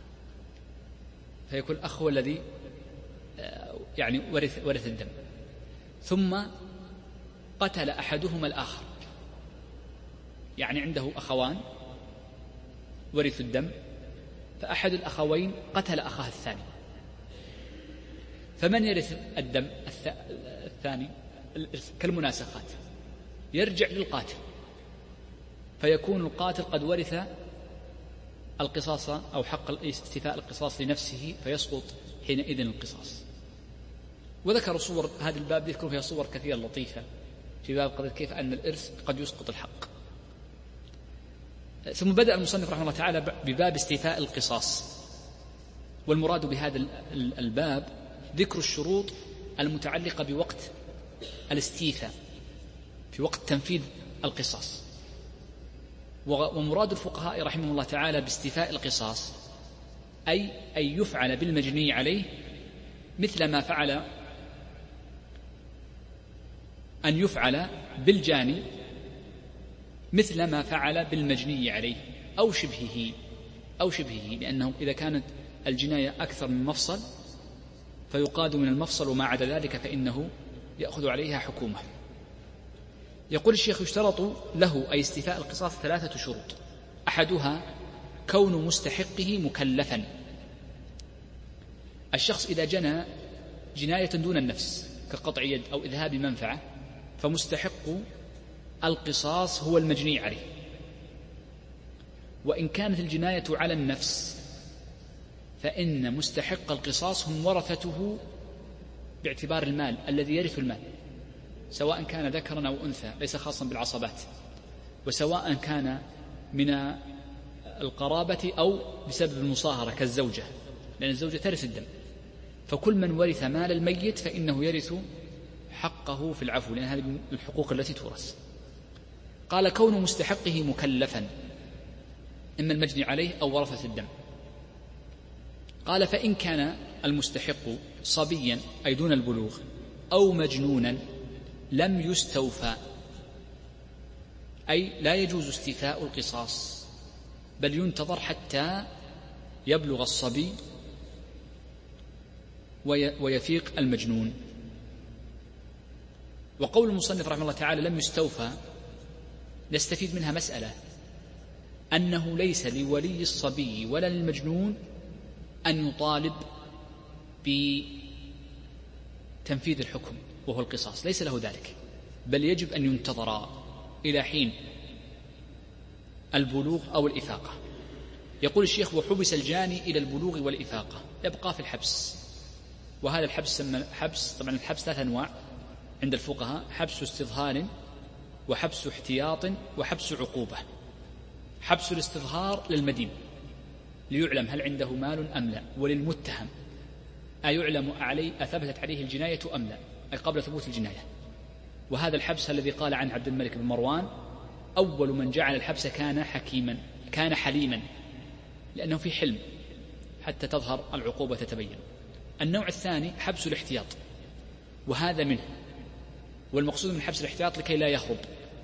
B: فيكون الأخ هو الذي يعني ورث, ورث الدم. ثم قتل أحدهما الآخر، يعني عنده أخوان ورثوا الدم، فأحد الأخوين قتل أخاه الثاني، فمن يرث الدم الثاني؟ كالمناسخات، يرجع للقاتل، فيكون القاتل قد ورث القصاص أو حق استيفاء القصاص لنفسه، فيسقط حينئذ القصاص. وذكروا صور هذا الباب، يذكروا فيها صور كثيرة لطيفة في باب قضية كيف أن الإرث قد يسقط الحق. ثم بدأ المصنف رحمه الله تعالى بباب استيفاء القصاص، والمراد بهذا الباب ذكر الشروط المتعلقة بوقت الاستيفاء، في وقت تنفيذ القصاص. ومراد الفقهاء رحمه الله تعالى باستيفاء القصاص أي أن يفعل بالمجني عليه مثل ما فعل، أن يفعل بالجاني مثل ما فعل بالمجني عليه أو شبهه أو شبهه لأنه إذا كانت الجناية أكثر من مفصل فيقاد من المفصل، وما عدا ذلك فإنه يأخذ عليها حكومة. يقول الشيخ يشترط له أي استيفاء القصاص ثلاثة شروط. أحدها كون مستحقه مكلفا. الشخص إذا جنى جناية دون النفس كقطع يد أو إذهاب منفعة فمستحق القصاص هو المجني عليه. وإن كانت الجناية على النفس فإن مستحق القصاص هم ورثته باعتبار المال الذي يرث المال، سواء كان ذكرا أو أنثى، ليس خاصا بالعصبات، وسواء كان من القرابة أو بسبب المصاهرة كالزوجة، لأن الزوجة ترث الدم. فكل من ورث مال الميت فإنه يرث حقه في العفو، لأن هذه الحقوق التي تورث. قال كون مستحقه مكلفا، إما المجني عليه أو ورثة الدم. قال فإن كان المستحق صبيا أي دون البلوغ أو مجنونا لم يستوفى، أي لا يجوز استيفاء القصاص، بل ينتظر حتى يبلغ الصبي ويفيق المجنون. وقول المصنف رحمه الله تعالى لم يستوفى نستفيد منها مسألة، أنه ليس لولي الصبي ولا للمجنون أن يطالب بتنفيذ الحكم وهو القصاص، ليس له ذلك، بل يجب أن ينتظر إلى حين البلوغ أو الإفاقة. يقول الشيخ وحبس الجاني إلى البلوغ والإفاقة، يبقى في الحبس. وهذا الحبس سمى حبس، طبعا الحبس ثلاث أنواع عند الفقهاء: حبس استظهار وحبس احتياط وحبس عقوبة. حبس الاستظهار للمدين ليعلم هل عنده مال أم لا، وللمتهم أيعلم عليه أثبتت عليه الجناية أم لا، أي قبل ثبوت الجناية. وهذا الحبس الذي قال عنه عبد الملك بن مروان أول من جعل الحبس كان حكيما، كان حليما، لأنه في حلم حتى تظهر العقوبة تتبين. النوع الثاني حبس الاحتياط، وهذا منه، والمقصود من حبس الاحتياط لكي لا يهرب.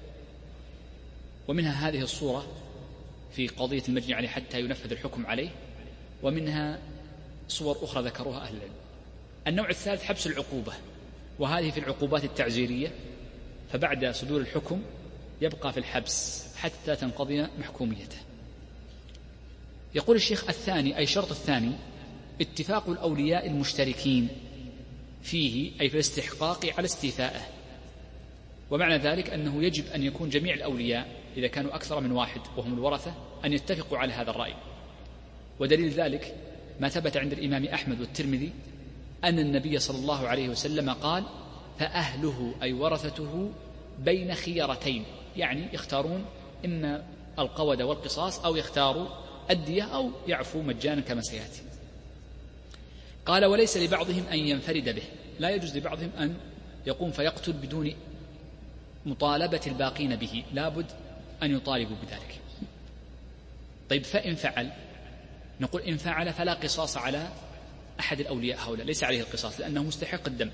B: ومنها هذه الصورة في قضية المجني عليه حتى ينفذ الحكم عليه، ومنها صور أخرى ذكروها أهل العلم. النوع الثالث حبس العقوبة، وهذه في العقوبات التعزيرية، فبعد صدور الحكم يبقى في الحبس حتى تنقضي محكوميته. يقول الشيخ الثاني أي شرط الثاني اتفاق الأولياء المشتركين فيه، أي في الاستحقاق على استيفائه. ومعنى ذلك أنه يجب أن يكون جميع الأولياء إذا كانوا أكثر من واحد وهم الورثة أن يتفقوا على هذا الرأي. ودليل ذلك ما ثبت عند الإمام أحمد والترمذي أن النبي صلى الله عليه وسلم قال فأهله أي ورثته بين خيارتين، يعني يختارون إما القود والقصاص أو يختاروا الدية أو يعفو مجانا كما سيأتي. قال وليس لبعضهم أن ينفرد به، لا يجوز لبعضهم أن يقوم فيقتل بدون مطالبة الباقين به، لابد أن يطالبوا بذلك. طيب فإن فعل، نقول إن فعل فلا قصاص على أحد الأولياء هؤلاء، ليس عليه القصاص لأنه مستحق الدم،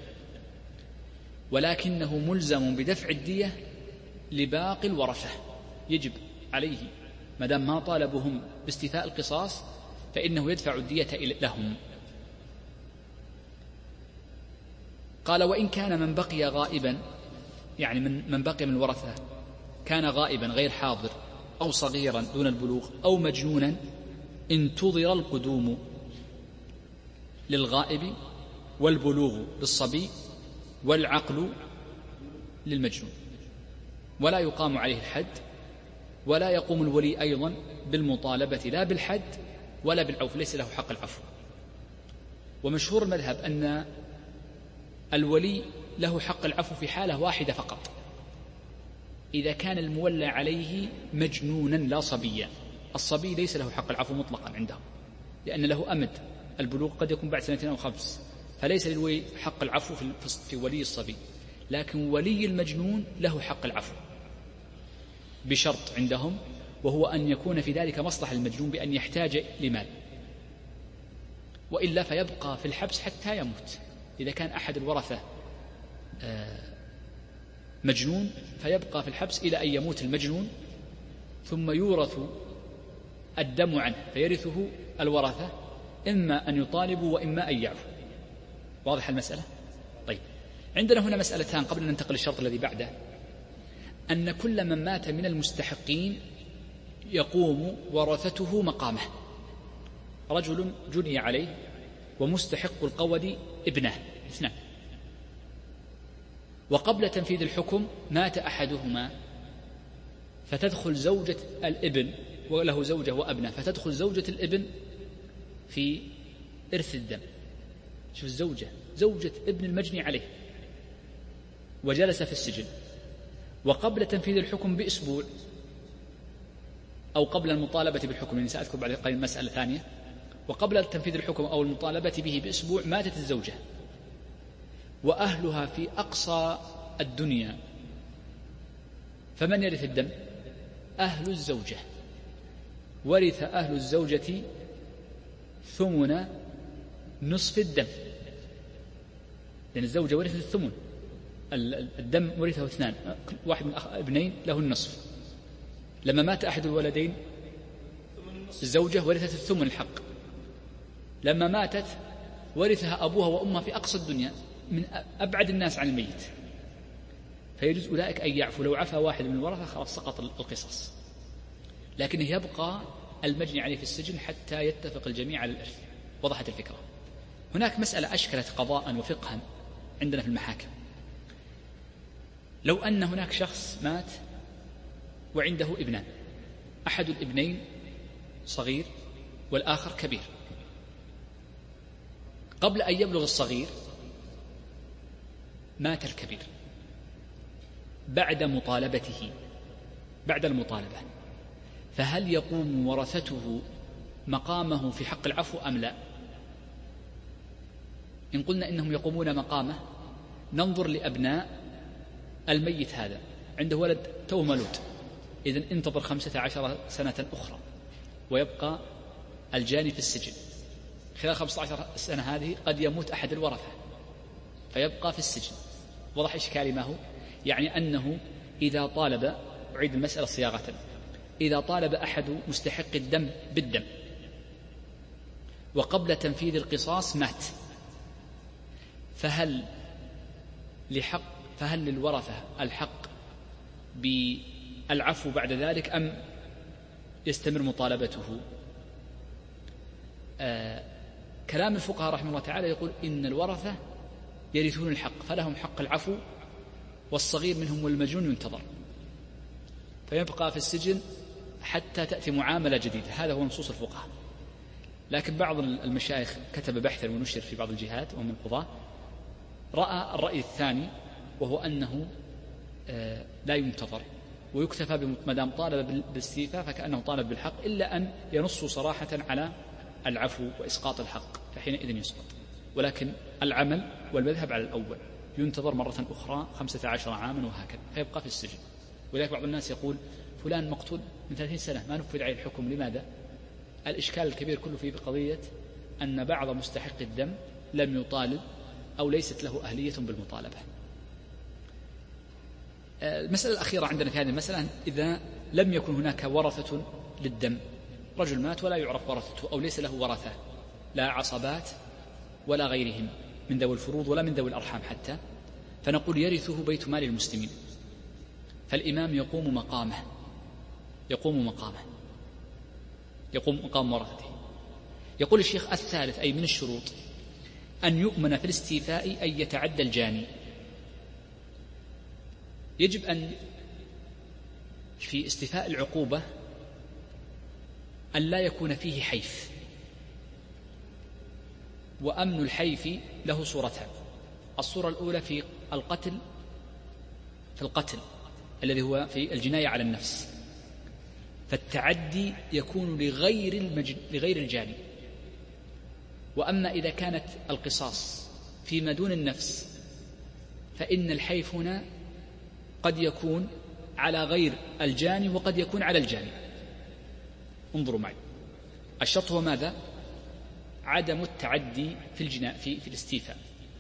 B: ولكنه ملزم بدفع الدية لباقي الورثة، يجب عليه ما دام ما طالبهم باستيفاء القصاص فإنه يدفع الدية لهم. قال وإن كان من بقي غائبا، يعني من, من بقي من الورثة كان غائبا غير حاضر أو صغيرا دون البلوغ أو مجنونا، انتظر القدوم للغائب والبلوغ للصبي والعقل للمجنون، ولا يقام عليه الحد، ولا يقوم الولي أيضا بالمطالبة لا بالحد ولا بالعفو، ليس له حق العفو. ومشهور المذهب أن الولي له حق العفو في حالة واحدة فقط، إذا كان المولى عليه مجنونا لا صبيا. الصبي ليس له حق العفو مطلقا عندهم، لأن له أمد، البلوغ قد يكون بعد سنتين أو خمس، فليس للولي حق العفو في ولي الصبي، لكن ولي المجنون له حق العفو بشرط عندهم، وهو أن يكون في ذلك مصلحة المجنون بأن يحتاج لمال، وإلا فيبقى في الحبس حتى يموت. إذا كان أحد الورثة مجنون فيبقى في الحبس إلى أن يموت المجنون، ثم يورث الدم عنه فيرثه الورثة، إما أن يطالبوا وإما أن يعفوا. واضح المسألة؟ طيب، عندنا هنا مسألتان قبل أن ننتقل للشرط الذي بعده، أن كل من مات من المستحقين يقوم ورثته مقامه. رجل جني عليه ومستحق القود ابنه اثنان، وقبل تنفيذ الحكم مات أحدهما، فتدخل زوجة الابن، وله زوجة وأبنه، فتدخل زوجة الابن في إرث الدم. شوف الزوجة، زوجة ابن المجني عليه، وجلس في السجن، وقبل تنفيذ الحكم بأسبوع أو قبل المطالبة بالحكم، يعني سأذكر بعد قليل مسألة ثانية، وقبل تنفيذ الحكم أو المطالبة به بأسبوع ماتت الزوجة وأهلها في أقصى الدنيا، فمن يرث الدم؟ أهل الزوجة. ورث أهل الزوجة ثمن نصف الدم، لأن الزوجة ورثت الثمن، الدم ورثه اثنان، واحد من ابنين له النصف. لما مات أحد الولدين الزوجة ورثت الثمن الحق، لما ماتت ورثها أبوها وأمها في أقصى الدنيا من أبعد الناس عن الميت، فيجوز أولئك أن يعفوا. لو عفى واحد من الورثة خلاص سقط القصاص، لكنه يبقى المجني عليه في السجن حتى يتفق الجميع على الإرث. وضحت الفكرة. هناك مسألة أشكلت قضاء وفقها عندنا في المحاكم. لو أن هناك شخص مات وعنده ابنان، أحد الابنين صغير والآخر كبير، قبل أن يبلغ الصغير مات الكبير بعد مطالبته، بعد المطالبة، فهل يقوم ورثته مقامه في حق العفو أم لا؟ إن قلنا إنهم يقومون مقامه ننظر لأبناء الميت هذا، عنده ولد تو مولود، إذن انتظر خمسة عشر سنة أخرى ويبقى الجاني في السجن. خلال خمسة عشر سنة هذه قد يموت أحد الورثة فيبقى في السجن. وضح إشكالي ما هو؟ يعني أنه إذا طالب، أعيد المسألة صياغة، إذا طالب أحد مستحق الدم بالدم وقبل تنفيذ القصاص مات، فهل لحق فهل للورثة الحق بالعفو بعد ذلك أم يستمر مطالبته؟ آه كلام الفقهاء رحمه الله تعالى يقول إن الورثة يرثون الحق، فلهم حق العفو، والصغير منهم والمجنون ينتظر، فيبقى في السجن حتى تأتي معاملة جديدة. هذا هو نصوص الفقهاء. لكن بعض المشايخ كتب بحثا ونشر في بعض الجهات ومن القضاة رأى الرأي الثاني، وهو أنه لا ينتظر ويكتفى بمدام طالب بالاستيفاء فكأنه طالب بالحق، إلا أن ينصوا صراحة على العفو وإسقاط الحق، فحينئذ يسقط. ولكن العمل والمذهب على الأول، ينتظر مرة أخرى خمسة عشر عاما وهكذا فيبقى في السجن. ولذلك بعض الناس يقول فلان مقتول من ثلاثين سنة ما نفذ عليه الحكم، لماذا؟ الإشكال الكبير كله في قضية أن بعض مستحق الدم لم يطالب أو ليست له أهلية بالمطالبة. المسألة الأخيرة عندنا في هذه المسألة، إذا لم يكن هناك ورثة للدم، رجل مات ولا يعرف ورثته أو ليس له ورثة، لا عصبات ولا غيرهم من ذوي الفروض ولا من ذوي الأرحام حتى، فنقول يرثه بيت مال المسلمين، فالإمام يقوم مقامه يقوم مقامه يقوم مقام ورثته. يقول الشيخ الثالث أي من الشروط أن يؤمن في الاستيفاء أن يتعدى الجاني. يجب أن في استيفاء العقوبة أن لا يكون فيه حيف، وأمن الحيف له صورتان. الصورة الأولى في القتل في القتل الذي هو في الجناية على النفس، فالتعدي يكون لغير المجن لغير الجاني. وأما إذا كانت القصاص فيما دون النفس فإن الحيف هنا قد يكون على غير الجاني وقد يكون على الجاني. انظروا معي، الشرط هو ماذا؟ عدم التعدي في الجناء في, في الاستيفاء.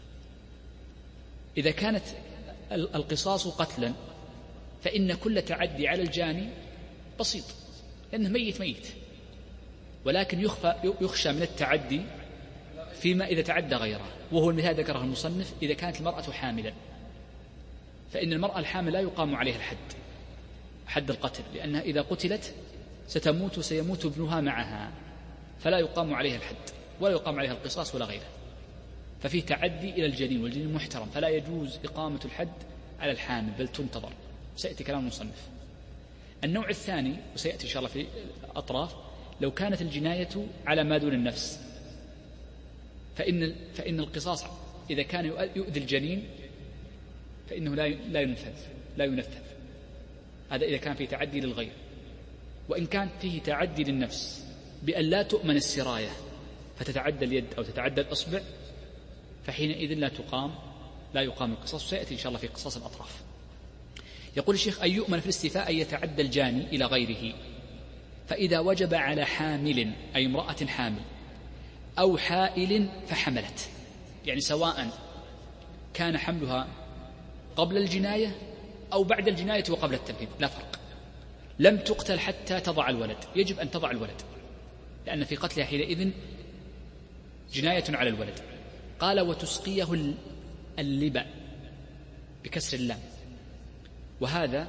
B: إذا كانت القصاص قتلا فإن كل تعدي على الجاني بسيط لأنه ميت ميت، ولكن يخفى يخشى من التعدي فيما إذا تعدى غيره، وهو المثال ذكره المصنف. إذا كانت المرأة حاملا فإن المرأة الحامل لا يقام عليها الحد حد القتل، لأنها إذا قتلت ستموت وسيموت ابنها معها، فلا يقام عليها الحد ولا يقام عليها القصاص ولا غيره، ففيه تعدي إلى الجنين، والجنين محترم فلا يجوز إقامة الحد على الحامل بل تنتظر. سيأتي كلام المصنف. النوع الثاني وسيأتي إن شاء الله في الأطراف، لو كانت الجناية على ما دون النفس فإن فإن القصاص إذا كان يؤذي الجنين فإنه لا لا ينفذ لا ينفذ هذا إذا كان فيه تعدي للغير. وإن كان فيه تعدي للنفس بأن لا تؤمن السراية فتتعدى اليد أو تتعدى الأصبع فحينئذ لا تقام لا يقام القصاص. سيأتي إن شاء الله في قصاص الأطراف. يقول الشيخ أن يؤمن في الاستيفاء أن يتعدى الجاني إلى غيره، فإذا وجب على حامل أي امرأة حامل أو حائل فحملت، يعني سواء كان حملها قبل الجناية أو بعد الجناية وقبل التنفيذ لا فرق، لم تقتل حتى تضع الولد، يجب أن تضع الولد، لأن في قتلها حينئذ جناية على الولد. قال وتسقيه اللبأ بكسر اللام، وهذا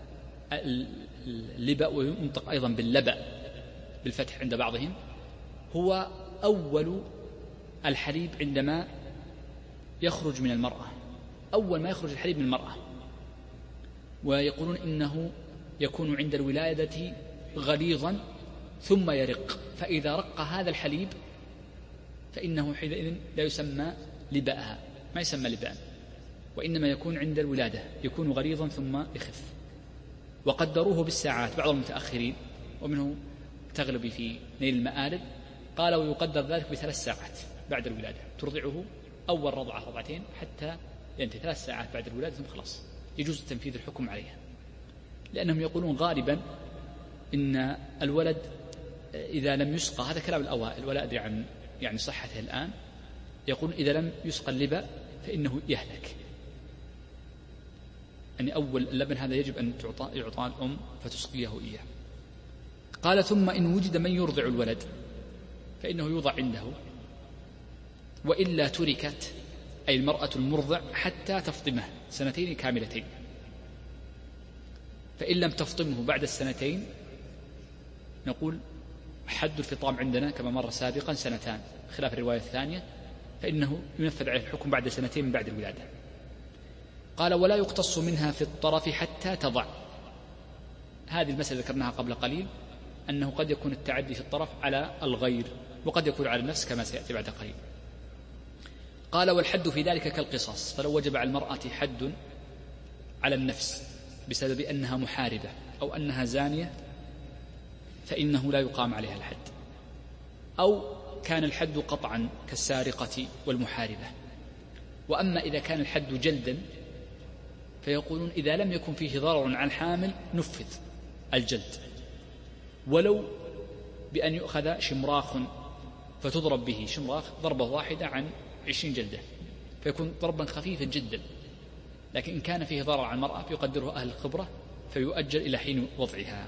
B: اللبأ وينطق أيضا باللبأ بالفتح عند بعضهم، هو أول الحليب عندما يخرج من المرأة، أول ما يخرج الحليب من المرأة، ويقولون إنه يكون عند الولادة غليظا ثم يرق، فإذا رق هذا الحليب فإنه حينئذ لا يسمى لبأها، ما يسمى لبأ، وإنما يكون عند الولادة يكون غليظا ثم يخف. وقدروه بالساعات بعض المتأخرين ومنه تغلب في نيل المآرب، قال ويقدر ذلك بثلاث ساعات بعد الولادة، ترضعه أول رضعة رضعتين حتى ينتهي ثلاث ساعات بعد الولادة ثم خلاص يجوز تنفيذ الحكم عليها، لأنهم يقولون غالبا إن الولد إذا لم يسقى، هذا كلام الأوائل ولا أدري عن يعني صحته الآن، يقول إذا لم يسقى اللبن فإنه يهلك، يعني أول اللبن هذا يجب أن تعطى يعطى الأم فتسقيه إياه. قال ثم إن وجد من يرضع الولد فإنه يوضع عنده، وإلا تركت أي المرأة المرضع حتى تفطمه سنتين كاملتين، فإن لم تفطمه بعد السنتين نقول حد الفطام عندنا كما مر سابقا سنتان خلاف الرواية الثانية، فإنه ينفذ عليه الحكم بعد سنتين من بعد الولادة. قال ولا يقتص منها في الطرف حتى تضع، هذه المسألة ذكرناها قبل قليل، أنه قد يكون التعدي في الطرف على الغير وقد يكون على النفس كما سيأتي بعد قليل. قال والحد في ذلك كالقصاص، فلو وجب على المرأة حد على النفس بسبب أنها محاربة أو أنها زانية فإنه لا يقام عليها الحد، أو كان الحد قطعا كالسارقة والمحاربة. وأما إذا كان الحد جلدا فيقولون إذا لم يكن فيه ضرر على الحامل نفذ الجلد، ولو بأن يؤخذ شمراخ فتضرب به شمراخ ضربة واحدة عن عشرين جلدة فيكون ضربا خفيفا جدا، لكن إن كان فيه ضرر على المرأة فيقدره أهل الخبرة فيؤجل إلى حين وضعها.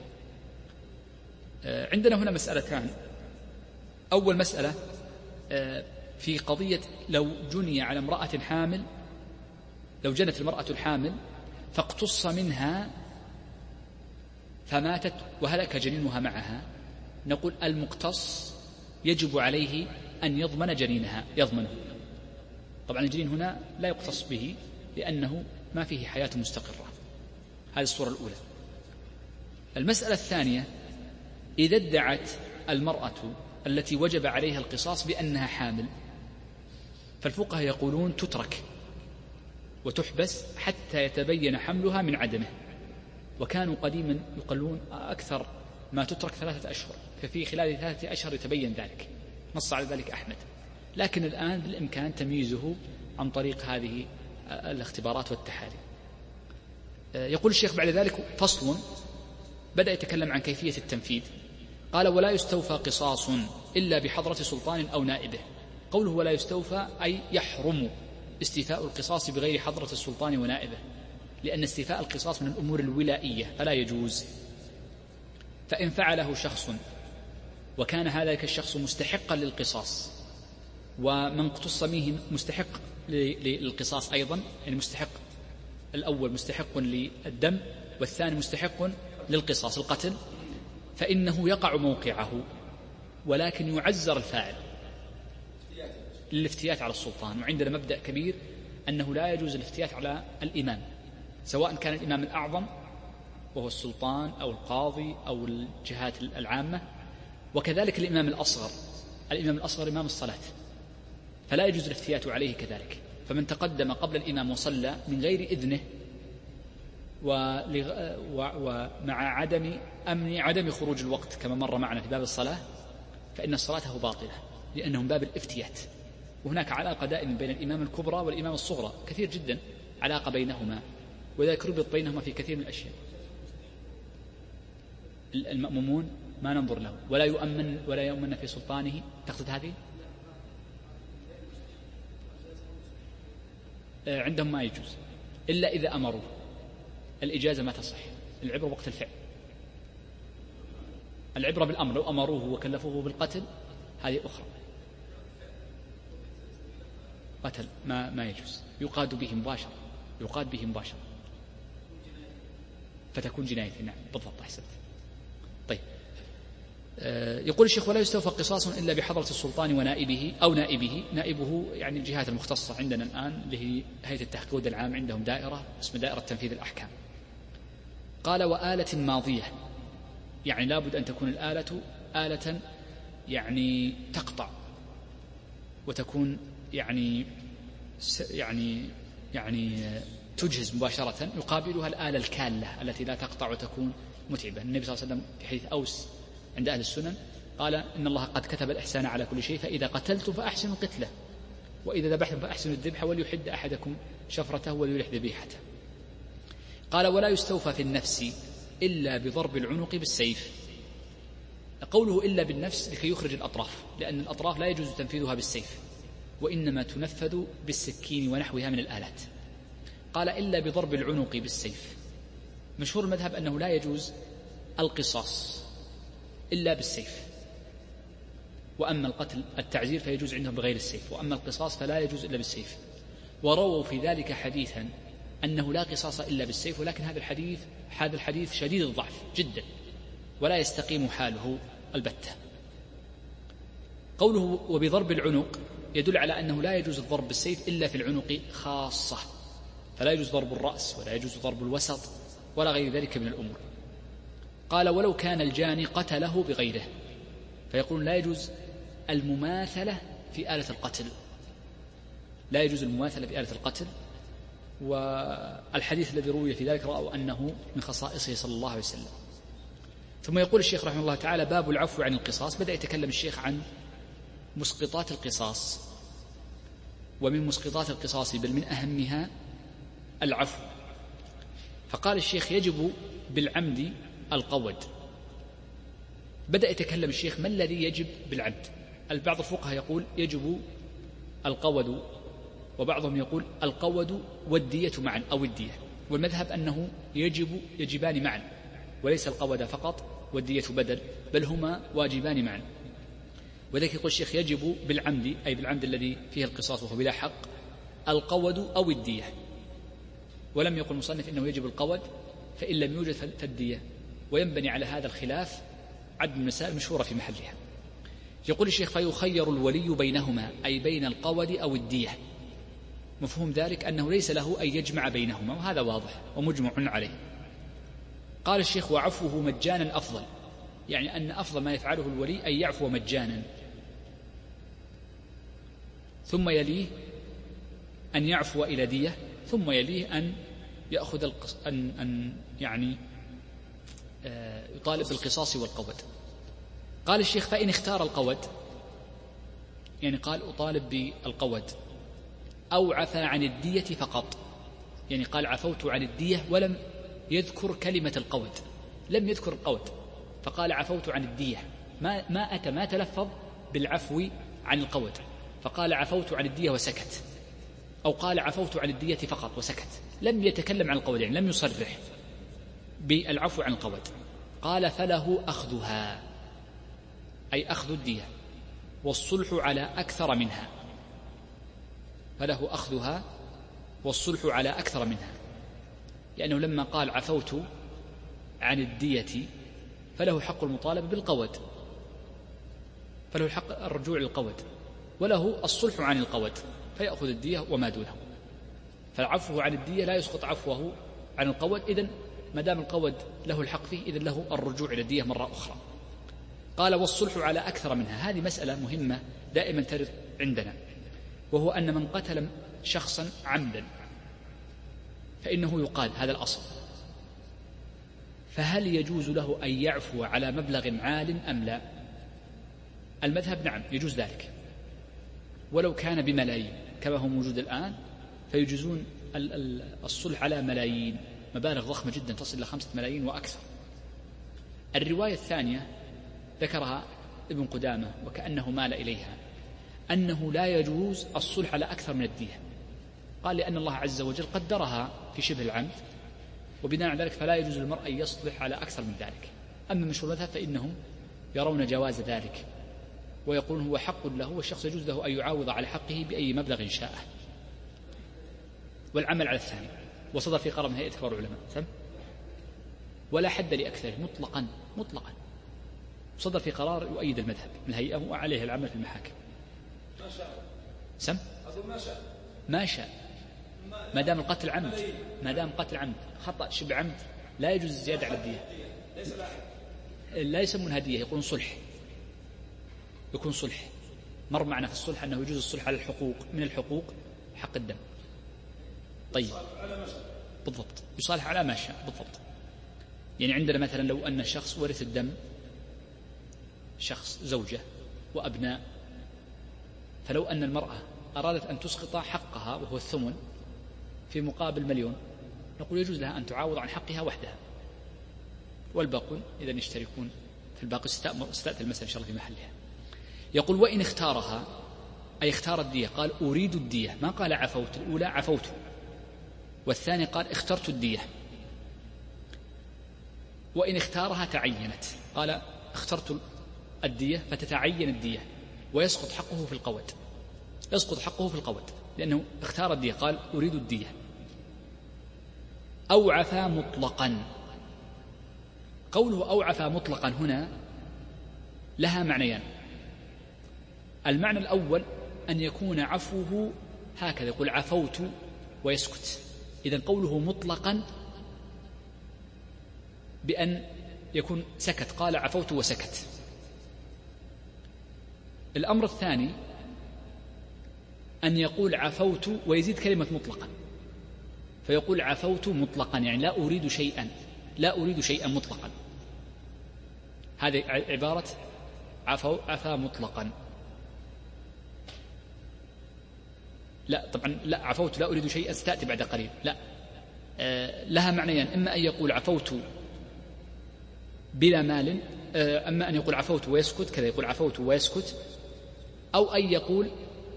B: عندنا هنا مسألتان. أول مسألة في قضية لو جني على امرأة حامل، لو جنت المرأة الحامل فاقتص منها فماتت وهلك جنينها معها، نقول المقتص يجب عليه أن يضمن جنينها، يضمنه. طبعا الجنين هنا لا يقتص به لأنه ما فيه حياة مستقرة، هذه الصورة الأولى. المسألة الثانية إذا ادعت المرأة التي وجب عليها القصاص بأنها حامل، فالفقهاء يقولون تترك وتحبس حتى يتبين حملها من عدمه، وكانوا قديما يقولون أكثر ما تترك ثلاثة أشهر، ففي خلال ثلاثة أشهر يتبين ذلك، نص على ذلك أحمد. لكن الآن بالإمكان تمييزه عن طريق هذه الاختبارات والتحاليل. يقول الشيخ بعد ذلك فصل، بدأ يتكلم عن كيفية التنفيذ. قال ولا يستوفى قصاص إلا بحضرة سلطان أو نائبه. قوله ولا يستوفى أي يحرم استيفاء القصاص بغير حضرة السلطان ونائبه، لأن استيفاء القصاص من الأمور الولائية فلا يجوز. فإن فعله شخص وكان هذا الشخص مستحقا للقصاص ومن اقتص منه مستحق للقصاص أيضا، يعني مستحق الأول مستحق للدم والثاني مستحق للقصاص القتل، فإنه يقع موقعه، ولكن يعزر الفاعل للافتيات على السلطان. وعندنا مبدأ كبير أنه لا يجوز الافتيات على الإمام، سواء كان الإمام الأعظم وهو السلطان أو القاضي أو الجهات العامة، وكذلك الإمام الأصغر. الإمام الأصغر إمام الصلاة فلا يجوز الافتيات عليه كذلك. فمن تقدم قبل الإمام وصلى من غير إذنه ومع عدم أمن عدم خروج الوقت كما مر معنا في باب الصلاة فإن صلاته باطلة، لأنه من باب الافتيات. وهناك علاقة دائما بين الإمام الكبرى والإمام الصغرى كثير جدا، علاقة بينهما، وذلك ربط بينهما في كثير من الأشياء. المأمومون ما ننظر له ولا يؤمن ولا يؤمن في سلطانه، تقصد هذه عندهم ما يجوز إلا إذا أمروه. الإجازة ما تصح، العبرة وقت الفعل، العبرة بالأمر. لو أمروه وكلفوه بالقتل هذه أخرى. قتل ما ما يجوز، يقاد به مباشرة، يقاد به مباشرة فتكون جناية. نعم بالضبط، أحسنت. طيب، يقول الشيخ: ولا يستوفى قصاص إلا بحضرة السلطان ونائبه أو نائبه. نائبه يعني الجهات المختصة عندنا الآن اللي هي هيئة التحقيق العام، عندهم دائرة اسمها دائرة تنفيذ الأحكام. قال: وآلة ماضية، يعني لابد أن تكون الآلة آلة يعني تقطع وتكون يعني يعني يعني تجهز مباشرة، يقابلها الآلة الكالة التي لا تقطع وتكون متعبة. النبي صلى الله عليه وسلم في حديث أوس عند أهل السنن قال: إن الله قد كتب الإحسان على كل شيء، فإذا قتلتم فأحسنوا القتلة، وإذا ذبحتم فأحسنوا الذبح، وليحد أحدكم شفرته وليرح ذبيحته. قال: ولا يستوفى في النفس إلا بضرب العنق بالسيف. قوله إلا بالنفس لكي يخرج الأطراف، لأن الأطراف لا يجوز تنفيذها بالسيف، وإنما تنفذ بالسكين ونحوها من الآلات. قال: إلا بضرب العنق بالسيف. مشهور المذهب أنه لا يجوز القصاص إلا بالسيف، وأما القتل التعزير فيجوز عندهم بغير السيف، وأما القصاص فلا يجوز إلا بالسيف. ورووا في ذلك حديثا أنه لا قصاص إلا بالسيف، ولكن هذا الحديث هذا الحديث شديد الضعف جدا ولا يستقيم حاله البتة. قوله وبضرب العنق يدل على أنه لا يجوز الضرب بالسيف إلا في العنق خاصة، فلا يجوز ضرب الرأس ولا يجوز ضرب الوسط ولا غير ذلك من الأمور. قال: ولو كان الجاني قتله بغيره، فيقول لا يجوز المماثلة في آلة القتل، لا يجوز المماثلة في آلة القتل. والحديث الذي روي في ذلك رأوا أنه من خصائصه صلى الله عليه وسلم. ثم يقول الشيخ رحمه الله تعالى: باب العفو عن القصاص. بدأ يتكلم الشيخ عن مسقطات القصاص، ومن مسقطات القصاص بل من أهمها العفو. فقال الشيخ: يجب بالعمد القود. بدأ يتكلم الشيخ ما الذي يجب بالعمد. البعض الفقهاء يقول يجب القود، وبعضهم يقول القود والدية معا أو الدية، والمذهب أنه يجب يجبان معا، وليس القود فقط والدية بدل، بل هما واجبان معا. وذلك يقول الشيخ: يجب بالعمد، أي بالعمد الذي فيه القصاص وهو بلا حق، القود أو الدية. ولم يقل المصنف إنه يجب القود، فإن لم يوجد فالدية. وينبني على هذا الخلاف عدد من المسائل مشهورة في محلها. يقول الشيخ: فيخير الولي بينهما، أي بين القود أو الدية. مفهوم ذلك أنه ليس له أن يجمع بينهما، وهذا واضح ومجمع عليه. قال الشيخ: وعفوه مجانا أفضل، يعني أن أفضل ما يفعله الولي أن يعفو مجانا، ثم يليه أن يعفو إلى دية، ثم يليه أن يأخذ القص... أن... أن يعني يطالب بالقصاص والقود. قال الشيخ: فإن اختار القود، يعني قال أطالب بالقود، أو عفى عن الدية فقط، يعني قال عفوت عن الدية ولم يذكر كلمة القود، لم يذكر القود، فقال عفوت عن الدية، ما, ما أتى ما تلفظ بالعفو عن القود، فقال عفوت عن الدية وسكت، أو قال عفوت عن الدية فقط وسكت، لم يتكلم عن القود، يعني لم يصرح بالعفو عن القود. قال: فله أخذها، أي أخذ الدية، والصلح على أكثر منها، فله أخذها والصلح على أكثر منها، لأنه لما قال عفوت عن الدية فله حق المطالبة بالقود، فله حق الرجوع للقود، وله الصلح عن القود فيأخذ الدية وما دونه. فالعفو عن الدية لا يسقط عفوه عن القود، إذن ما دام القود له الحق فيه إذن له الرجوع إلى الدية مرة أخرى. قال: والصلح على أكثر منها. هذه مسألة مهمة دائما ترد عندنا، وهو أن من قتل شخصا عمدا فإنه يقال، هذا الأصل، فهل يجوز له أن يعفو على مبلغ عال أم لا؟ المذهب نعم يجوز ذلك، ولو كان بملايين كما هو موجود الآن، فيجوزون الصلح على ملايين، مبالغ ضخمة جدا تصل إلى خمسة ملايين وأكثر. الرواية الثانية ذكرها ابن قدامة وكأنه مال إليها، أنه لا يجوز الصلح على أكثر من الدية، قال لأن الله عز وجل قدرها في شبه العمد، وبناء على ذلك فلا يجوز للمرء أن يصلح على أكثر من ذلك. أما مشهور المذهب فإنهم يرون جواز ذلك، ويقولون هو حق له، والشخص يجوز له أن يعاوض على حقه بأي مبلغ شاءه. والعمل على الثاني. وصدر في قرار من هيئة كبار العلماء سم ولا حد لأكثره مطلقا مطلقا. صدر في قرار يؤيد المذهب من الهيئة وعليه العمل في المحاكم. سم ما شاء ما دام القتل عمد، ما دام قتل عمد خطأ شبه عمد لا يجوز الزيادة على الدية. لا يسمون هدية، يقولون صلح، يكون صلح. مر معنا في الصلح أنه يجوز الصلح على الحقوق، من الحقوق حق الدم. طيب بالضبط، يصالح على ما شاء بالضبط. يعني عندنا مثلا لو أن شخص ورث الدم، شخص زوجة وأبناء، فلو أن المرأة أرادت أن تسقط حقها وهو الثمن في مقابل مليون، نقول يجوز لها أن تعاوض عن حقها وحدها، والباقون إذا يشتركون في الباقي. ستأتي المسألة إن شاء الله في محلها. يقول وإن اختارها، أي اختار الدية، قال أريد الدية، ما قال عفوت. الأولى عفوت، والثاني قال اخترت الدية. وإن اختارها تعينت، قال اخترت الدية فتتعين الدية، ويسقط حقه في القود، يسقط حقه في القود لأنه اختار الدية، قال أريد الدية. أو عفا مطلقا. قوله أو عفا مطلقا هنا لها معنيان. المعنى الأول أن يكون عفوه هكذا، يقول عفوت ويسكت. إذن قوله مطلقا بأن يكون سكت، قال عفوت وسكت. الأمر الثاني أن يقول عفوت ويزيد كلمة مطلقا، فيقول عفوت مطلقا، يعني لا أريد شيئا، لا أريد شيئا مطلقا. هذه عبارة عفو عفا مطلقا. لا طبعا لا، عفوت لا أريد شيئا ستأتي بعد قليل. لا آه لها معنيان، إما أن يقول عفوت بلا مال، آه أما أن يقول عفوت ويسكت، كذا يقول عفوت ويسكت، أو أن يقول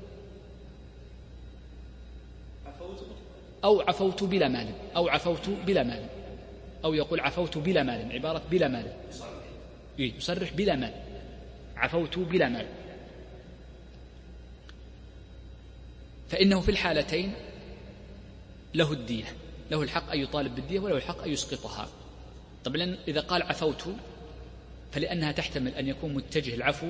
B: أو عفوت بلا مال، أو عفوت بلا مال، أو يقول عفوت بلا مال، عبارة بلا مال، يصرح بلا مال، عفوت بلا مال. فإنه في الحالتين له الدية، له الحق أن يطالب بالدية وله الحق أن يسقطها. طبعا إذا قال عفوت فلأنها تحتمل أن يكون متجه العفو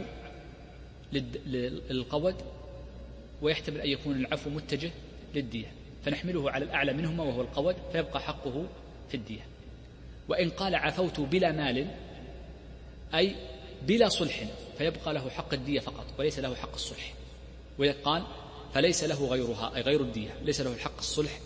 B: للقود، ويحتمل أن يكون العفو متجه للدية، فنحمله على الأعلى منهما وهو القود، فيبقى حقه في الدية. وإن قال عفوت بلا مال أي بلا صلح، فيبقى له حق الدية فقط وليس له حق الصلح. ويقال فليس له غيرها، أي غير الدية، ليس له الحق الصلح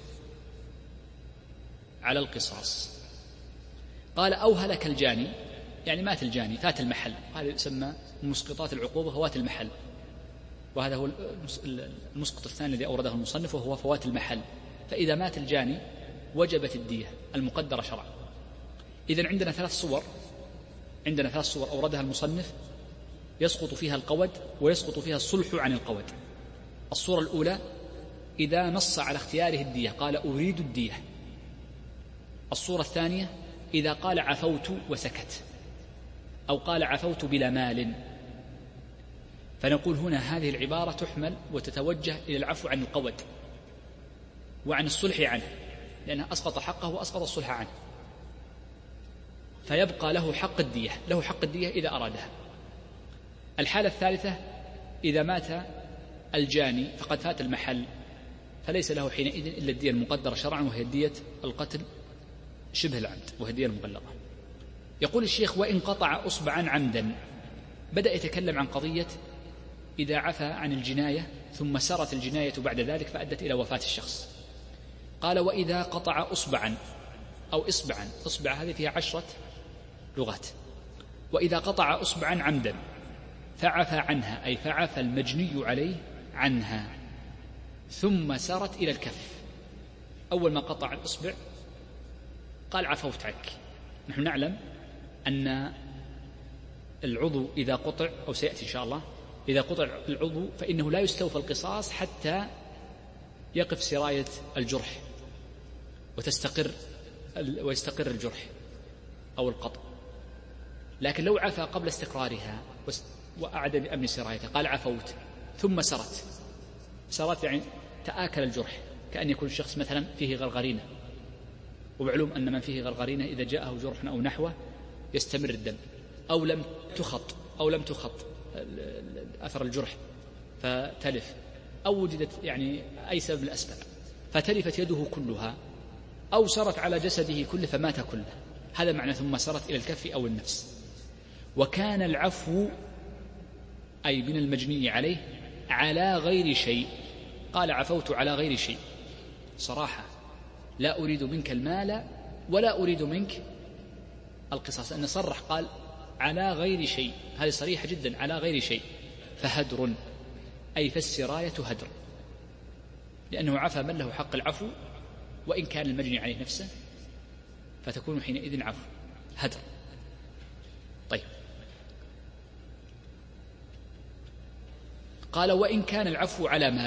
B: على القصاص. قال أو هلك الجاني، يعني مات الجاني، فات المحل، هذا يسمى مسقطات العقوبة فوات المحل، وهذا هو المسقط الثاني الذي أورده المصنف وهو فوات المحل. فإذا مات الجاني وجبت الدية المقدرة شرعا. إذن عندنا ثلاث صور، عندنا ثلاث صور أوردها المصنف يسقط فيها القود ويسقط فيها الصلح عن القود. الصورة الأولى إذا نص على اختياره الدية، قال أريد الدية. الصورة الثانية إذا قال عفوت وسكت، أو قال عفوت بلا مال. فنقول هنا هذه العبارة تحمل وتتوجه إلى العفو عن القود وعن الصلح عنه، لأنها أسقط حقه وأسقط الصلح عنه، فيبقى له حق الدية، له حق الدية إذا أرادها. الحالة الثالثة إذا مات الجاني فقد فات المحل، فليس له حينئذ إلا الدية المقدرة شرعا، وهي دية القتل شبه العمد، وهي الدية المغلظة. يقول الشيخ وإن قطع أصبعا عمدا، بدأ يتكلم عن قضية إذا عفى عن الجناية ثم سرت الجناية بعد ذلك فأدت إلى وفاة الشخص. قال وإذا قطع أصبعا أو إصبعا، إصبع هذه فيها عشرة لغات. وإذا قطع أصبعا عمدا فعفى عنها، أي فعفى المجني عليه عنها، ثم سرت إلى الكف. أول ما قطع الإصبع قال عفوت عنك. نحن نعلم أن العضو إذا قطع، أو سيأتي إن شاء الله، إذا قطع العضو فإنه لا يستوفى القصاص حتى يقف سراية الجرح وتستقر ويستقر الجرح أو القطع. لكن لو عفى قبل استقرارها وأعد بأمن سرايته، قال عفوت ثم سرت سرت يعني تآكل الجرح، كأن يكون الشخص مثلا فيه غرغرينة، ومعلوم أن من فيه غرغرينة إذا جاءه جرح أو نحوه يستمر الدم، أو لم تخط أو لم تخط أثر الجرح فتلف، أو وجدت يعني أي سبب من الأسباب فتلفت يده كلها، أو سرت على جسده كله فمات كله. هذا معنى ثم سرت إلى الكف أو النفس. وكان العفو أي من المجني عليه على غير شيء، قال عفوت على غير شيء صراحة، لا أريد منك المال ولا أريد منك القصاص، أن صرح قال على غير شيء، هذه صريحة جدا، على غير شيء. فهدر أي فالسراية هدر، لأنه عفى من له حق العفو وإن كان المجني عليه نفسه، فتكون حينئذ عفو هدر. طيب، قال وإن كان العفو على مال،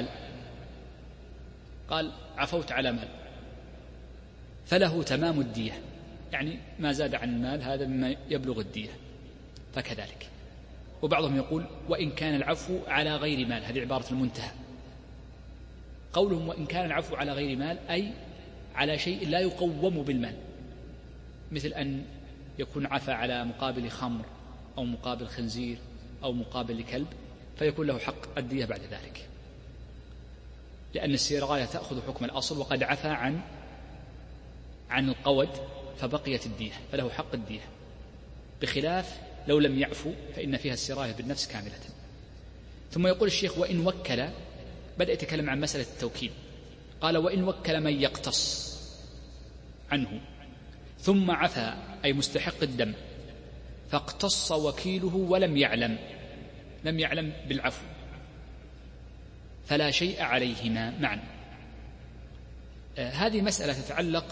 B: قال عفوت على مال فله تمام الدية، يعني ما زاد عن المال هذا مما يبلغ الدية فكذلك. وبعضهم يقول وإن كان العفو على غير مال، هذه عبارة المنتهى. قولهم وإن كان العفو على غير مال أي على شيء لا يقوم بالمال، مثل أن يكون عفى على مقابل خمر أو مقابل خنزير أو مقابل كلب، فيكون له حق الدية بعد ذلك، لأن السراية تأخذ حكم الأصل، وقد عفى عن عن القود فبقيت الدية، فله حق الدية، بخلاف لو لم يعفو فإن فيها السراية بالنفس كاملة. ثم يقول الشيخ وإن وكل، بدأ يتكلم عن مسألة التوكيل، قال وإن وكل من يقتص عنه ثم عفى أي مستحق الدم، فاقتص وكيله ولم يعلم، لم يعلم بالعفو، فلا شيء عليهما معا. آه هذه مسألة تتعلق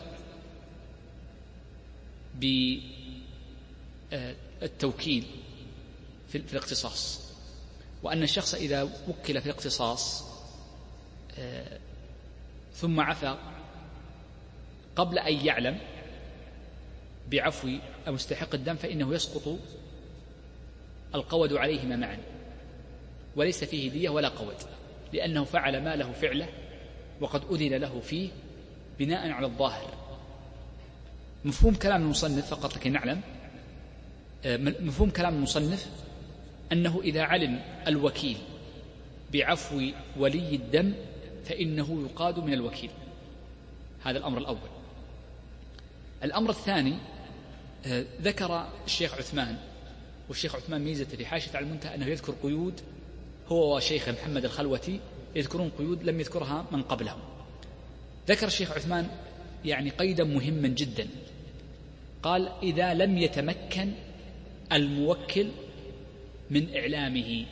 B: بالتوكيل في الاقتصاص، وأن الشخص إذا وكل في الاقتصاص آه ثم عفى قبل أن يعلم بعفو مستحق الدم، فإنه يسقط القود عليهما معا، وليس فيه دية ولا قود، لأنه فعل ما له فعله وقد أذن له فيه بناء على الظاهر. مفهوم كلام المصنف فقط لكي نعلم، مفهوم كلام المصنف أنه إذا علم الوكيل بعفو ولي الدم فإنه يقاد من الوكيل، هذا الأمر الأول. الأمر الثاني، ذكر الشيخ عثمان، والشيخ عثمان ميزة في حاشية على المنتهى أنه يذكر قيود، هو وشيخ محمد الخلوتي يذكرون قيود لم يذكرها من قبلهم. ذكر الشيخ عثمان يعني قيدا مهما جدا، قال إذا لم يتمكن الموكل من إعلامه،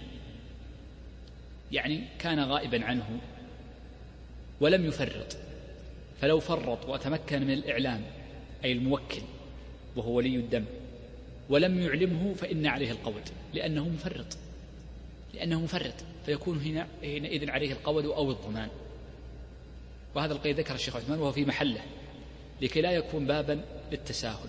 B: يعني كان غائبا عنه ولم يفرط، فلو فرط وتمكن من الإعلام أي الموكل وهو ولي الدم ولم يعلمه فإن عليه القود، لأنه مفرط لأنه مفرط فيكون هنا حينئذ عليه القود أو الضمان. وهذا القيد ذكر الشيخ عثمان وهو في محله لكي لا يكون بابا للتساهل.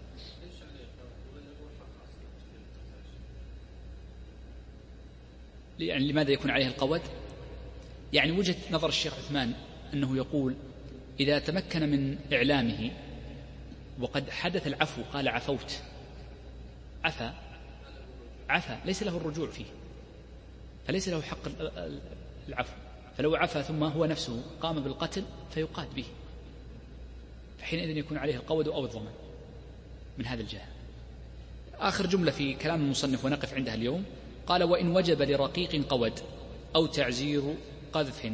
B: يعني لماذا يكون عليه القود؟ يعني وجهة نظر الشيخ عثمان أنه يقول إذا تمكن من إعلامه وقد حدث العفو، قال عفوت، عفا عفا ليس له الرجوع فيه، فليس له حق العفو، فلو عفا ثم هو نفسه قام بالقتل فيقاد به، فحينئذ يكون عليه القود أو الضمان من هذا الجهة. آخر جملة في كلام المصنف ونقف عندها اليوم، قال وإن وجب لرقيق قود أو تعزير قذف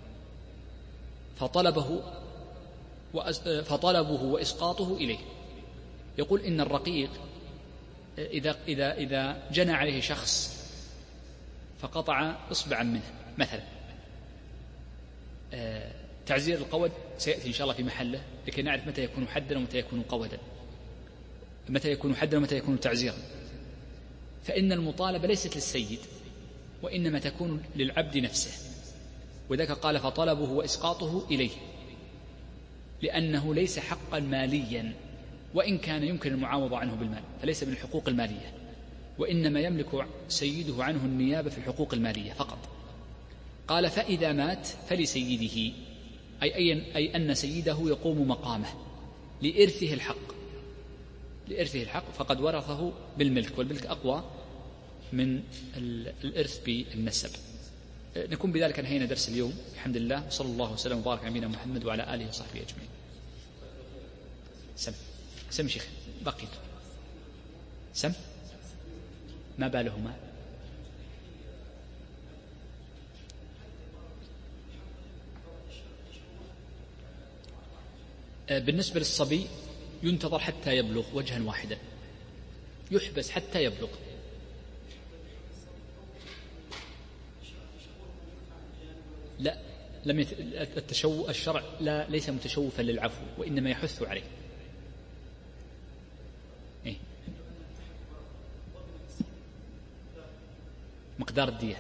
B: فطلبه فطلبه وإسقاطه إليه. يقول إن الرقيق إذا, إذا, إذا جنى عليه شخص فقطع إصبعا منه مثلا، تعزير القود سيأتي إن شاء الله في محله لكي نعرف متى يكون حدا ومتى يكون قودا، متى يكون حدا ومتى يكون تعزيرا. فإن المطالبة ليست للسيد وإنما تكون للعبد نفسه، وذاك قال فطلبه وإسقاطه إليه، لأنه ليس حقا ماليا، وإن كان يمكن المعاوضة عنه بالمال فليس من الحقوق المالية، وإنما يملك سيده عنه النيابة في الحقوق المالية فقط. قال فإذا مات فلسيده، أي, أي, أي أن سيده يقوم مقامه لإرثه الحق، لإرثه الحق فقد ورثه بالملك، والملك أقوى من الإرث بالنسب. نكون بذلك انهينا درس اليوم الحمد لله، وصلى الله وسلم وبارك على نبينا محمد وعلى آله وصحبه أجمعين. سم سم شيخ بقيت سم ما بالهما؟ بالنسبة للصبي ينتظر حتى يبلغ وجها واحدا، يحبس حتى يبلغ. لا، لم يت... التشو... الشرع لا ليس متشوفا للعفو، وإنما يحث عليه. إيه؟ مقدار الدية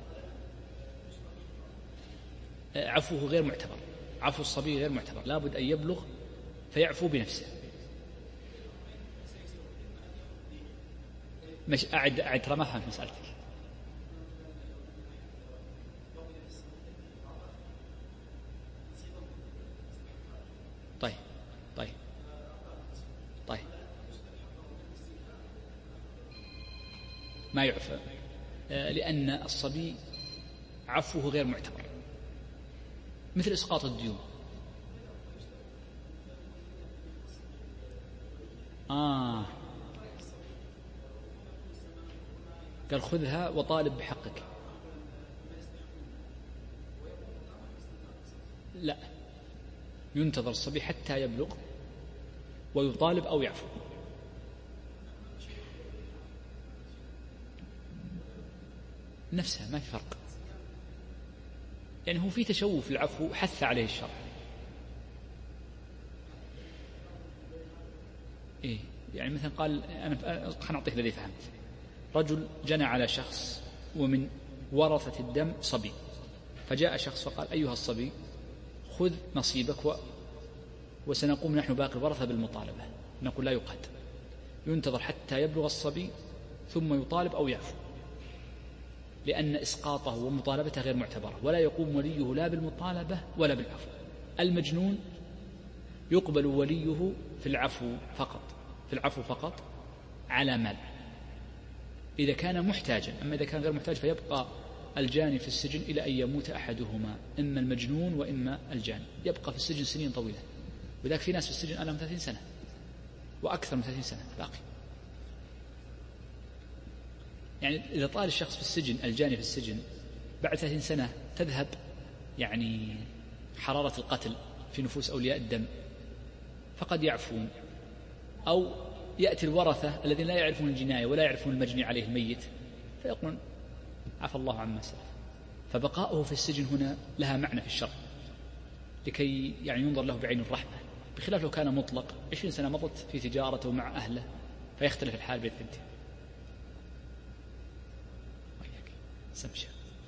B: عفوه غير معتبر، عفو الصبي غير معتبر، لابد أن يبلغ فيعفو بنفسه. مش أعد أعد ترى ما فهمت مسألتك. طيب طيب طيب ما يعفى لأن الصبي عفوه غير معتبر، مثل إسقاط الديون. آه قال خذها وطالب بحقك. لا، ينتظر الصبي حتى يبلغ ويطالب أو يعفو. نفسها ما في فرق، يعني هو في تشوف العفو حث عليه الشرع. إيه يعني مثلا قال أنا خلنا أعطيك الذي فهمت. رجل جنى على شخص ومن ورثة الدم صبي، فجاء شخص فقال أيها الصبي خذ نصيبك و... وسنقوم نحن باقي الورثة بالمطالبة. نقول لا يقاد، ينتظر حتى يبلغ الصبي ثم يطالب أو يعفو، لأن إسقاطه ومطالبته غير معتبرة، ولا يقوم وليه لا بالمطالبة ولا بالعفو. المجنون يقبل وليه في العفو فقط، في العفو فقط على مال إذا كان محتاجا. أما إذا كان غير محتاج فيبقى الجاني في السجن إلى أن يموت أحدهما، إما المجنون وإما الجاني، يبقى في السجن سنين طويلة. وذلك في ناس في السجن ألهم ثلاثين سنة وأكثر من ثلاثين سنة باقي. يعني إذا طال الشخص في السجن، الجاني في السجن، بعد ثلاثين سنة تذهب يعني حرارة القتل في نفوس أولياء الدم، فقد يعفون، أو يأتي الورثة الذين لا يعرفون الجناية ولا يعرفون المجني عليه الميت فيقولون عفى الله عما سلف. فبقاؤه في السجن هنا لها معنى في الشرع، لكي يعني ينظر له بعين الرحمة، بخلاف لو كان مطلق عشرين سنة مضت في تجارته مع أهله فيختلف الحال بين الثنتين. سمشة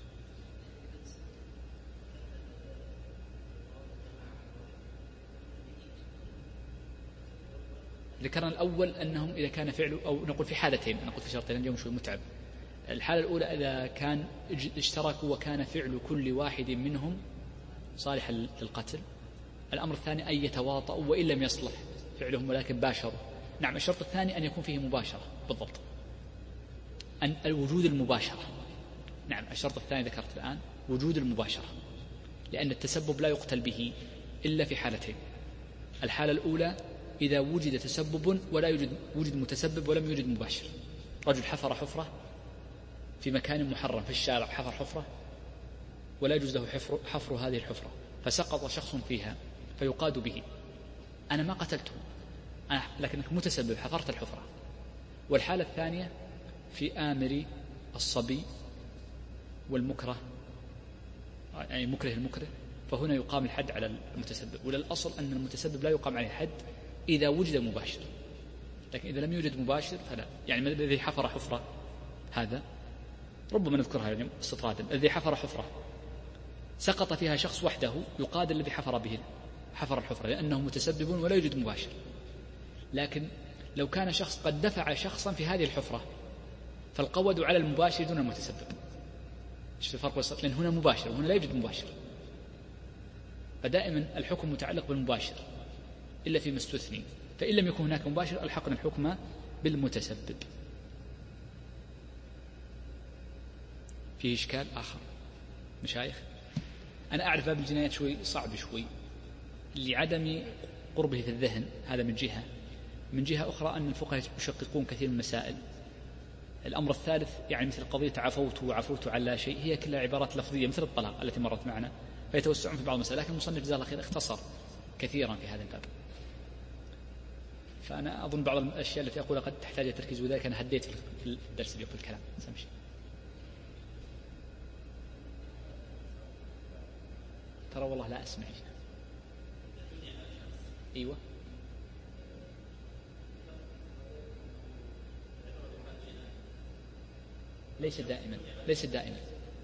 B: ذكرنا الأول أنهم إذا كان فعله، أو نقول في حالتين، نقول في شرطين اليوم شوي متعب. الحالة الأولى إذا كان اشتركوا وكان فعل كل واحد منهم صالحا للقتل. الأمر الثاني أن يتواطؤوا وإن لم يصلح فعلهم ولكن باشروا. نعم، الشرط الثاني أن يكون فيه مباشرة بالضبط، أن الوجود المباشرة. نعم، الشرط الثاني ذكرت الآن وجود المباشرة، لأن التسبب لا يقتل به إلا في حالتين. الحالة الأولى إذا وجد تسبب ولا يوجد وجد متسبب ولم يوجد مباشر. رجل حفر حفرة في مكان محرم في الشارع، حفر حفرة ولا يجوز له حفر, حفر هذه الحفرة، فسقط شخص فيها فيقاد به. أنا ما قتلته أنا، لكنك متسبب حفرت الحفرة. والحالة الثانية في آمر الصبي والمكره، يعني مكره المكره، فهنا يقام الحد على المتسبب. وللأصل أن المتسبب لا يقام عليه الحد إذا وجد مباشر، لكن إذا لم يوجد مباشر فلا. يعني الذي حفر حفرة، هذا ربما نذكرها اليوم استطرادا، الذي حفر حفرة سقط فيها شخص وحده يقاد الذي حفر به حفر الحفرة، لأنه متسبب ولا يوجد مباشر. لكن لو كان شخص قد دفع شخصا في هذه الحفرة فالقود على المباشر دون المتسبب. ايش الفرق؟ لأن هنا مباشر وهنا لا يوجد مباشر، فدائما الحكم متعلق بالمباشر إلا فيما استثني، فإن لم يكن هناك مباشر ألحقنا الحكم بالمتسبب. فيه إشكال آخر مشايخ؟ أنا أعرف باب الجنايات شوي صعب شوي لعدم قربه في الذهن، هذا من جهة. من جهة أخرى أن الفقهاء يشققون كثير من المسائل. الأمر الثالث يعني مثل قضية عفوت وعفوت على لا شيء، هي كلها عبارات لفظية مثل الطلاق التي مرت معنا، فيتوسعون في بعض المسائل. لكن المصنف جزاه الله خير اختصر كثيرا في هذا الباب. فأنا أظن بعض الأشياء التي أقولها قد تحتاج تركيز، وذلك أنا هديت في الدرس اللي يقول الكلام. سمشي ترى والله لا أسمع. أيوة ليس دائما ليس دائما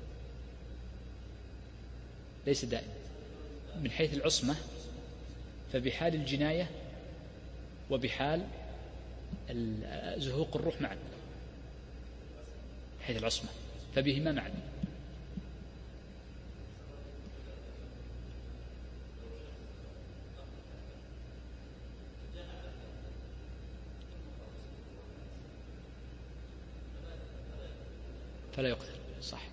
B: ليس دائما من حيث العصمة، فبحال الجناية وبحال زهوق الروح معا، حيث العصمة فبهما معا. فلا يقتل صح،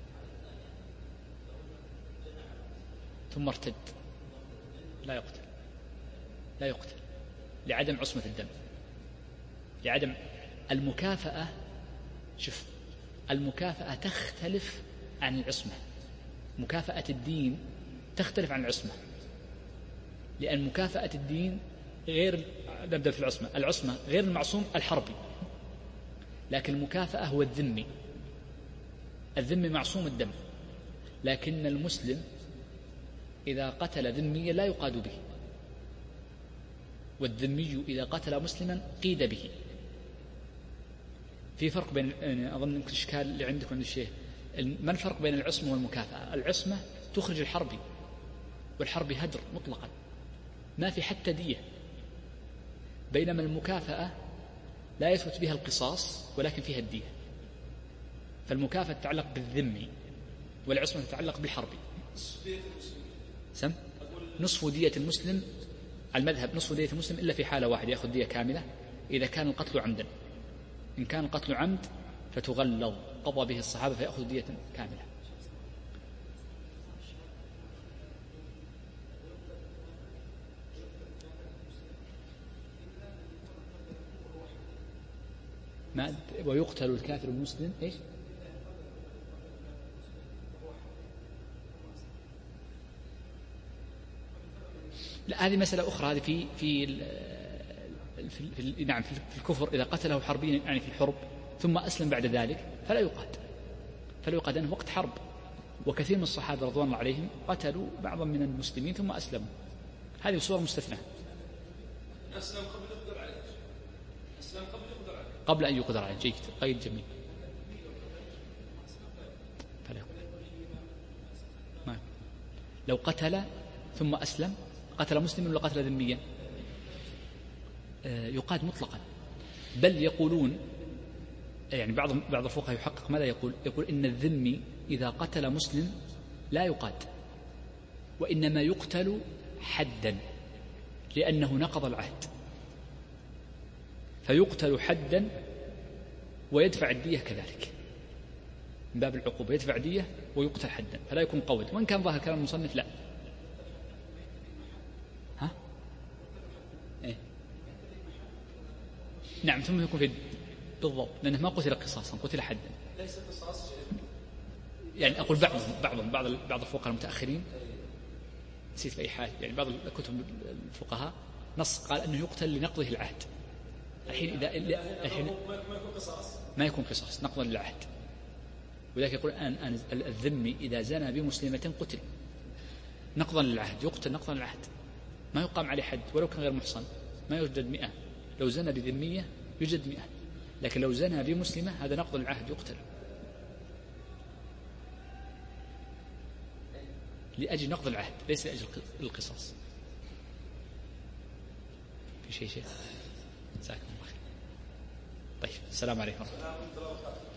B: ثم ارتد لا يقتل لا يقتل لعدم عصمة الدم، لعدم المكافأة. شوف المكافأة تختلف عن العصمة، مكافأة الدين تختلف عن العصمة، لأن مكافأة الدين غير. نبدأ في العصمة. العصمة غير المعصوم الحربي، لكن المكافأة هو الذمي. الذمي معصوم الدم، لكن المسلم إذا قتل ذميا لا يقاد به، والذمي إذا قتل مسلما قيد به. في فرق بين، أظن الإشكال اللي عندكم عند الشيخ، ما الفرق بين العصمة والمكافأة؟ العصمة تخرج الحربي، والحربي هدر مطلقا ما في حتى دية، بينما المكافأة لا يثبت بها القصاص ولكن فيها الدية. فالمكافأة تتعلق بالذمي والعصمة تتعلق بالحربي. سم نصف دية المسلم على المذهب، نصف دية المسلم إلا في حالة واحدة يأخذ دية كاملة، إذا كان القتل عمدا. إن كان القتل عمد فتغلظ، قضى به الصحابة فيأخذ دية كاملة. ما ويقتل الكافر المسلم إيش؟ لا هذه مسألة أخرى. هذه في في في, في نعم في الكفر إذا قتله حربيا يعني في الحرب ثم أسلم بعد ذلك فلا يقاد، فلا يقاد لأنه وقت حرب. وكثير من الصحابة رضوان الله عليهم قتلوا بعضا من المسلمين ثم أسلموا. هذه صورة مستثنى.
C: أسلم قبل يقدر عليه. أسلم قبل يقدر عليه.
B: قبل أن يقدر عليه. جيد، قيد جميل. فلا ما لو قتل ثم أسلم، قتل مسلما ولا قتل ذميا؟ آه يقاد مطلقا. بل يقولون يعني بعض بعض الفقهاء يحقق ماذا يقول؟ يقول إن الذمي إذا قتل مسلم لا يقاد، وإنما يقتل حدا لأنه نقض العهد، فيقتل حدا ويدفع الدية كذلك من باب العقوبة، يدفع دية ويقتل حدا، فلا يكون قود. وإن كان ظاهر كلام المصنف لا. ها؟ إيه؟ نعم ثم يكون في بالضبط، لأنه ما قتل قصاصا، قتل حدا.
C: ليس قصاص
B: يعني أقول بعضهم بعضهم بعض بعض الفقهاء المتأخرين، نسيت في أي حال، يعني بعض الكتب الفقهاء نص قال أنه يقتل لنقضه العهد. الحين إذا الحين
C: ما يكون قصاص،
B: ما يكون قصاص، نقضا للعهد. ولذلك يقول أن الذمي إذا زنى بمسلمة قتل نقضا للعهد، يقتل نقضا للعهد، ما يقام عليه حد ولو كان غير محصن، ما يوجد مئة. لو زنى بذمية يوجد مئة، لكن لو زنى بمسلمة هذا نقض للعهد يقتل. لأجل نقض العهد ليس لأجل القصاص. في شيء شيء؟ جزاكم الله خير. طيب السلام عليكم ورحمة الله.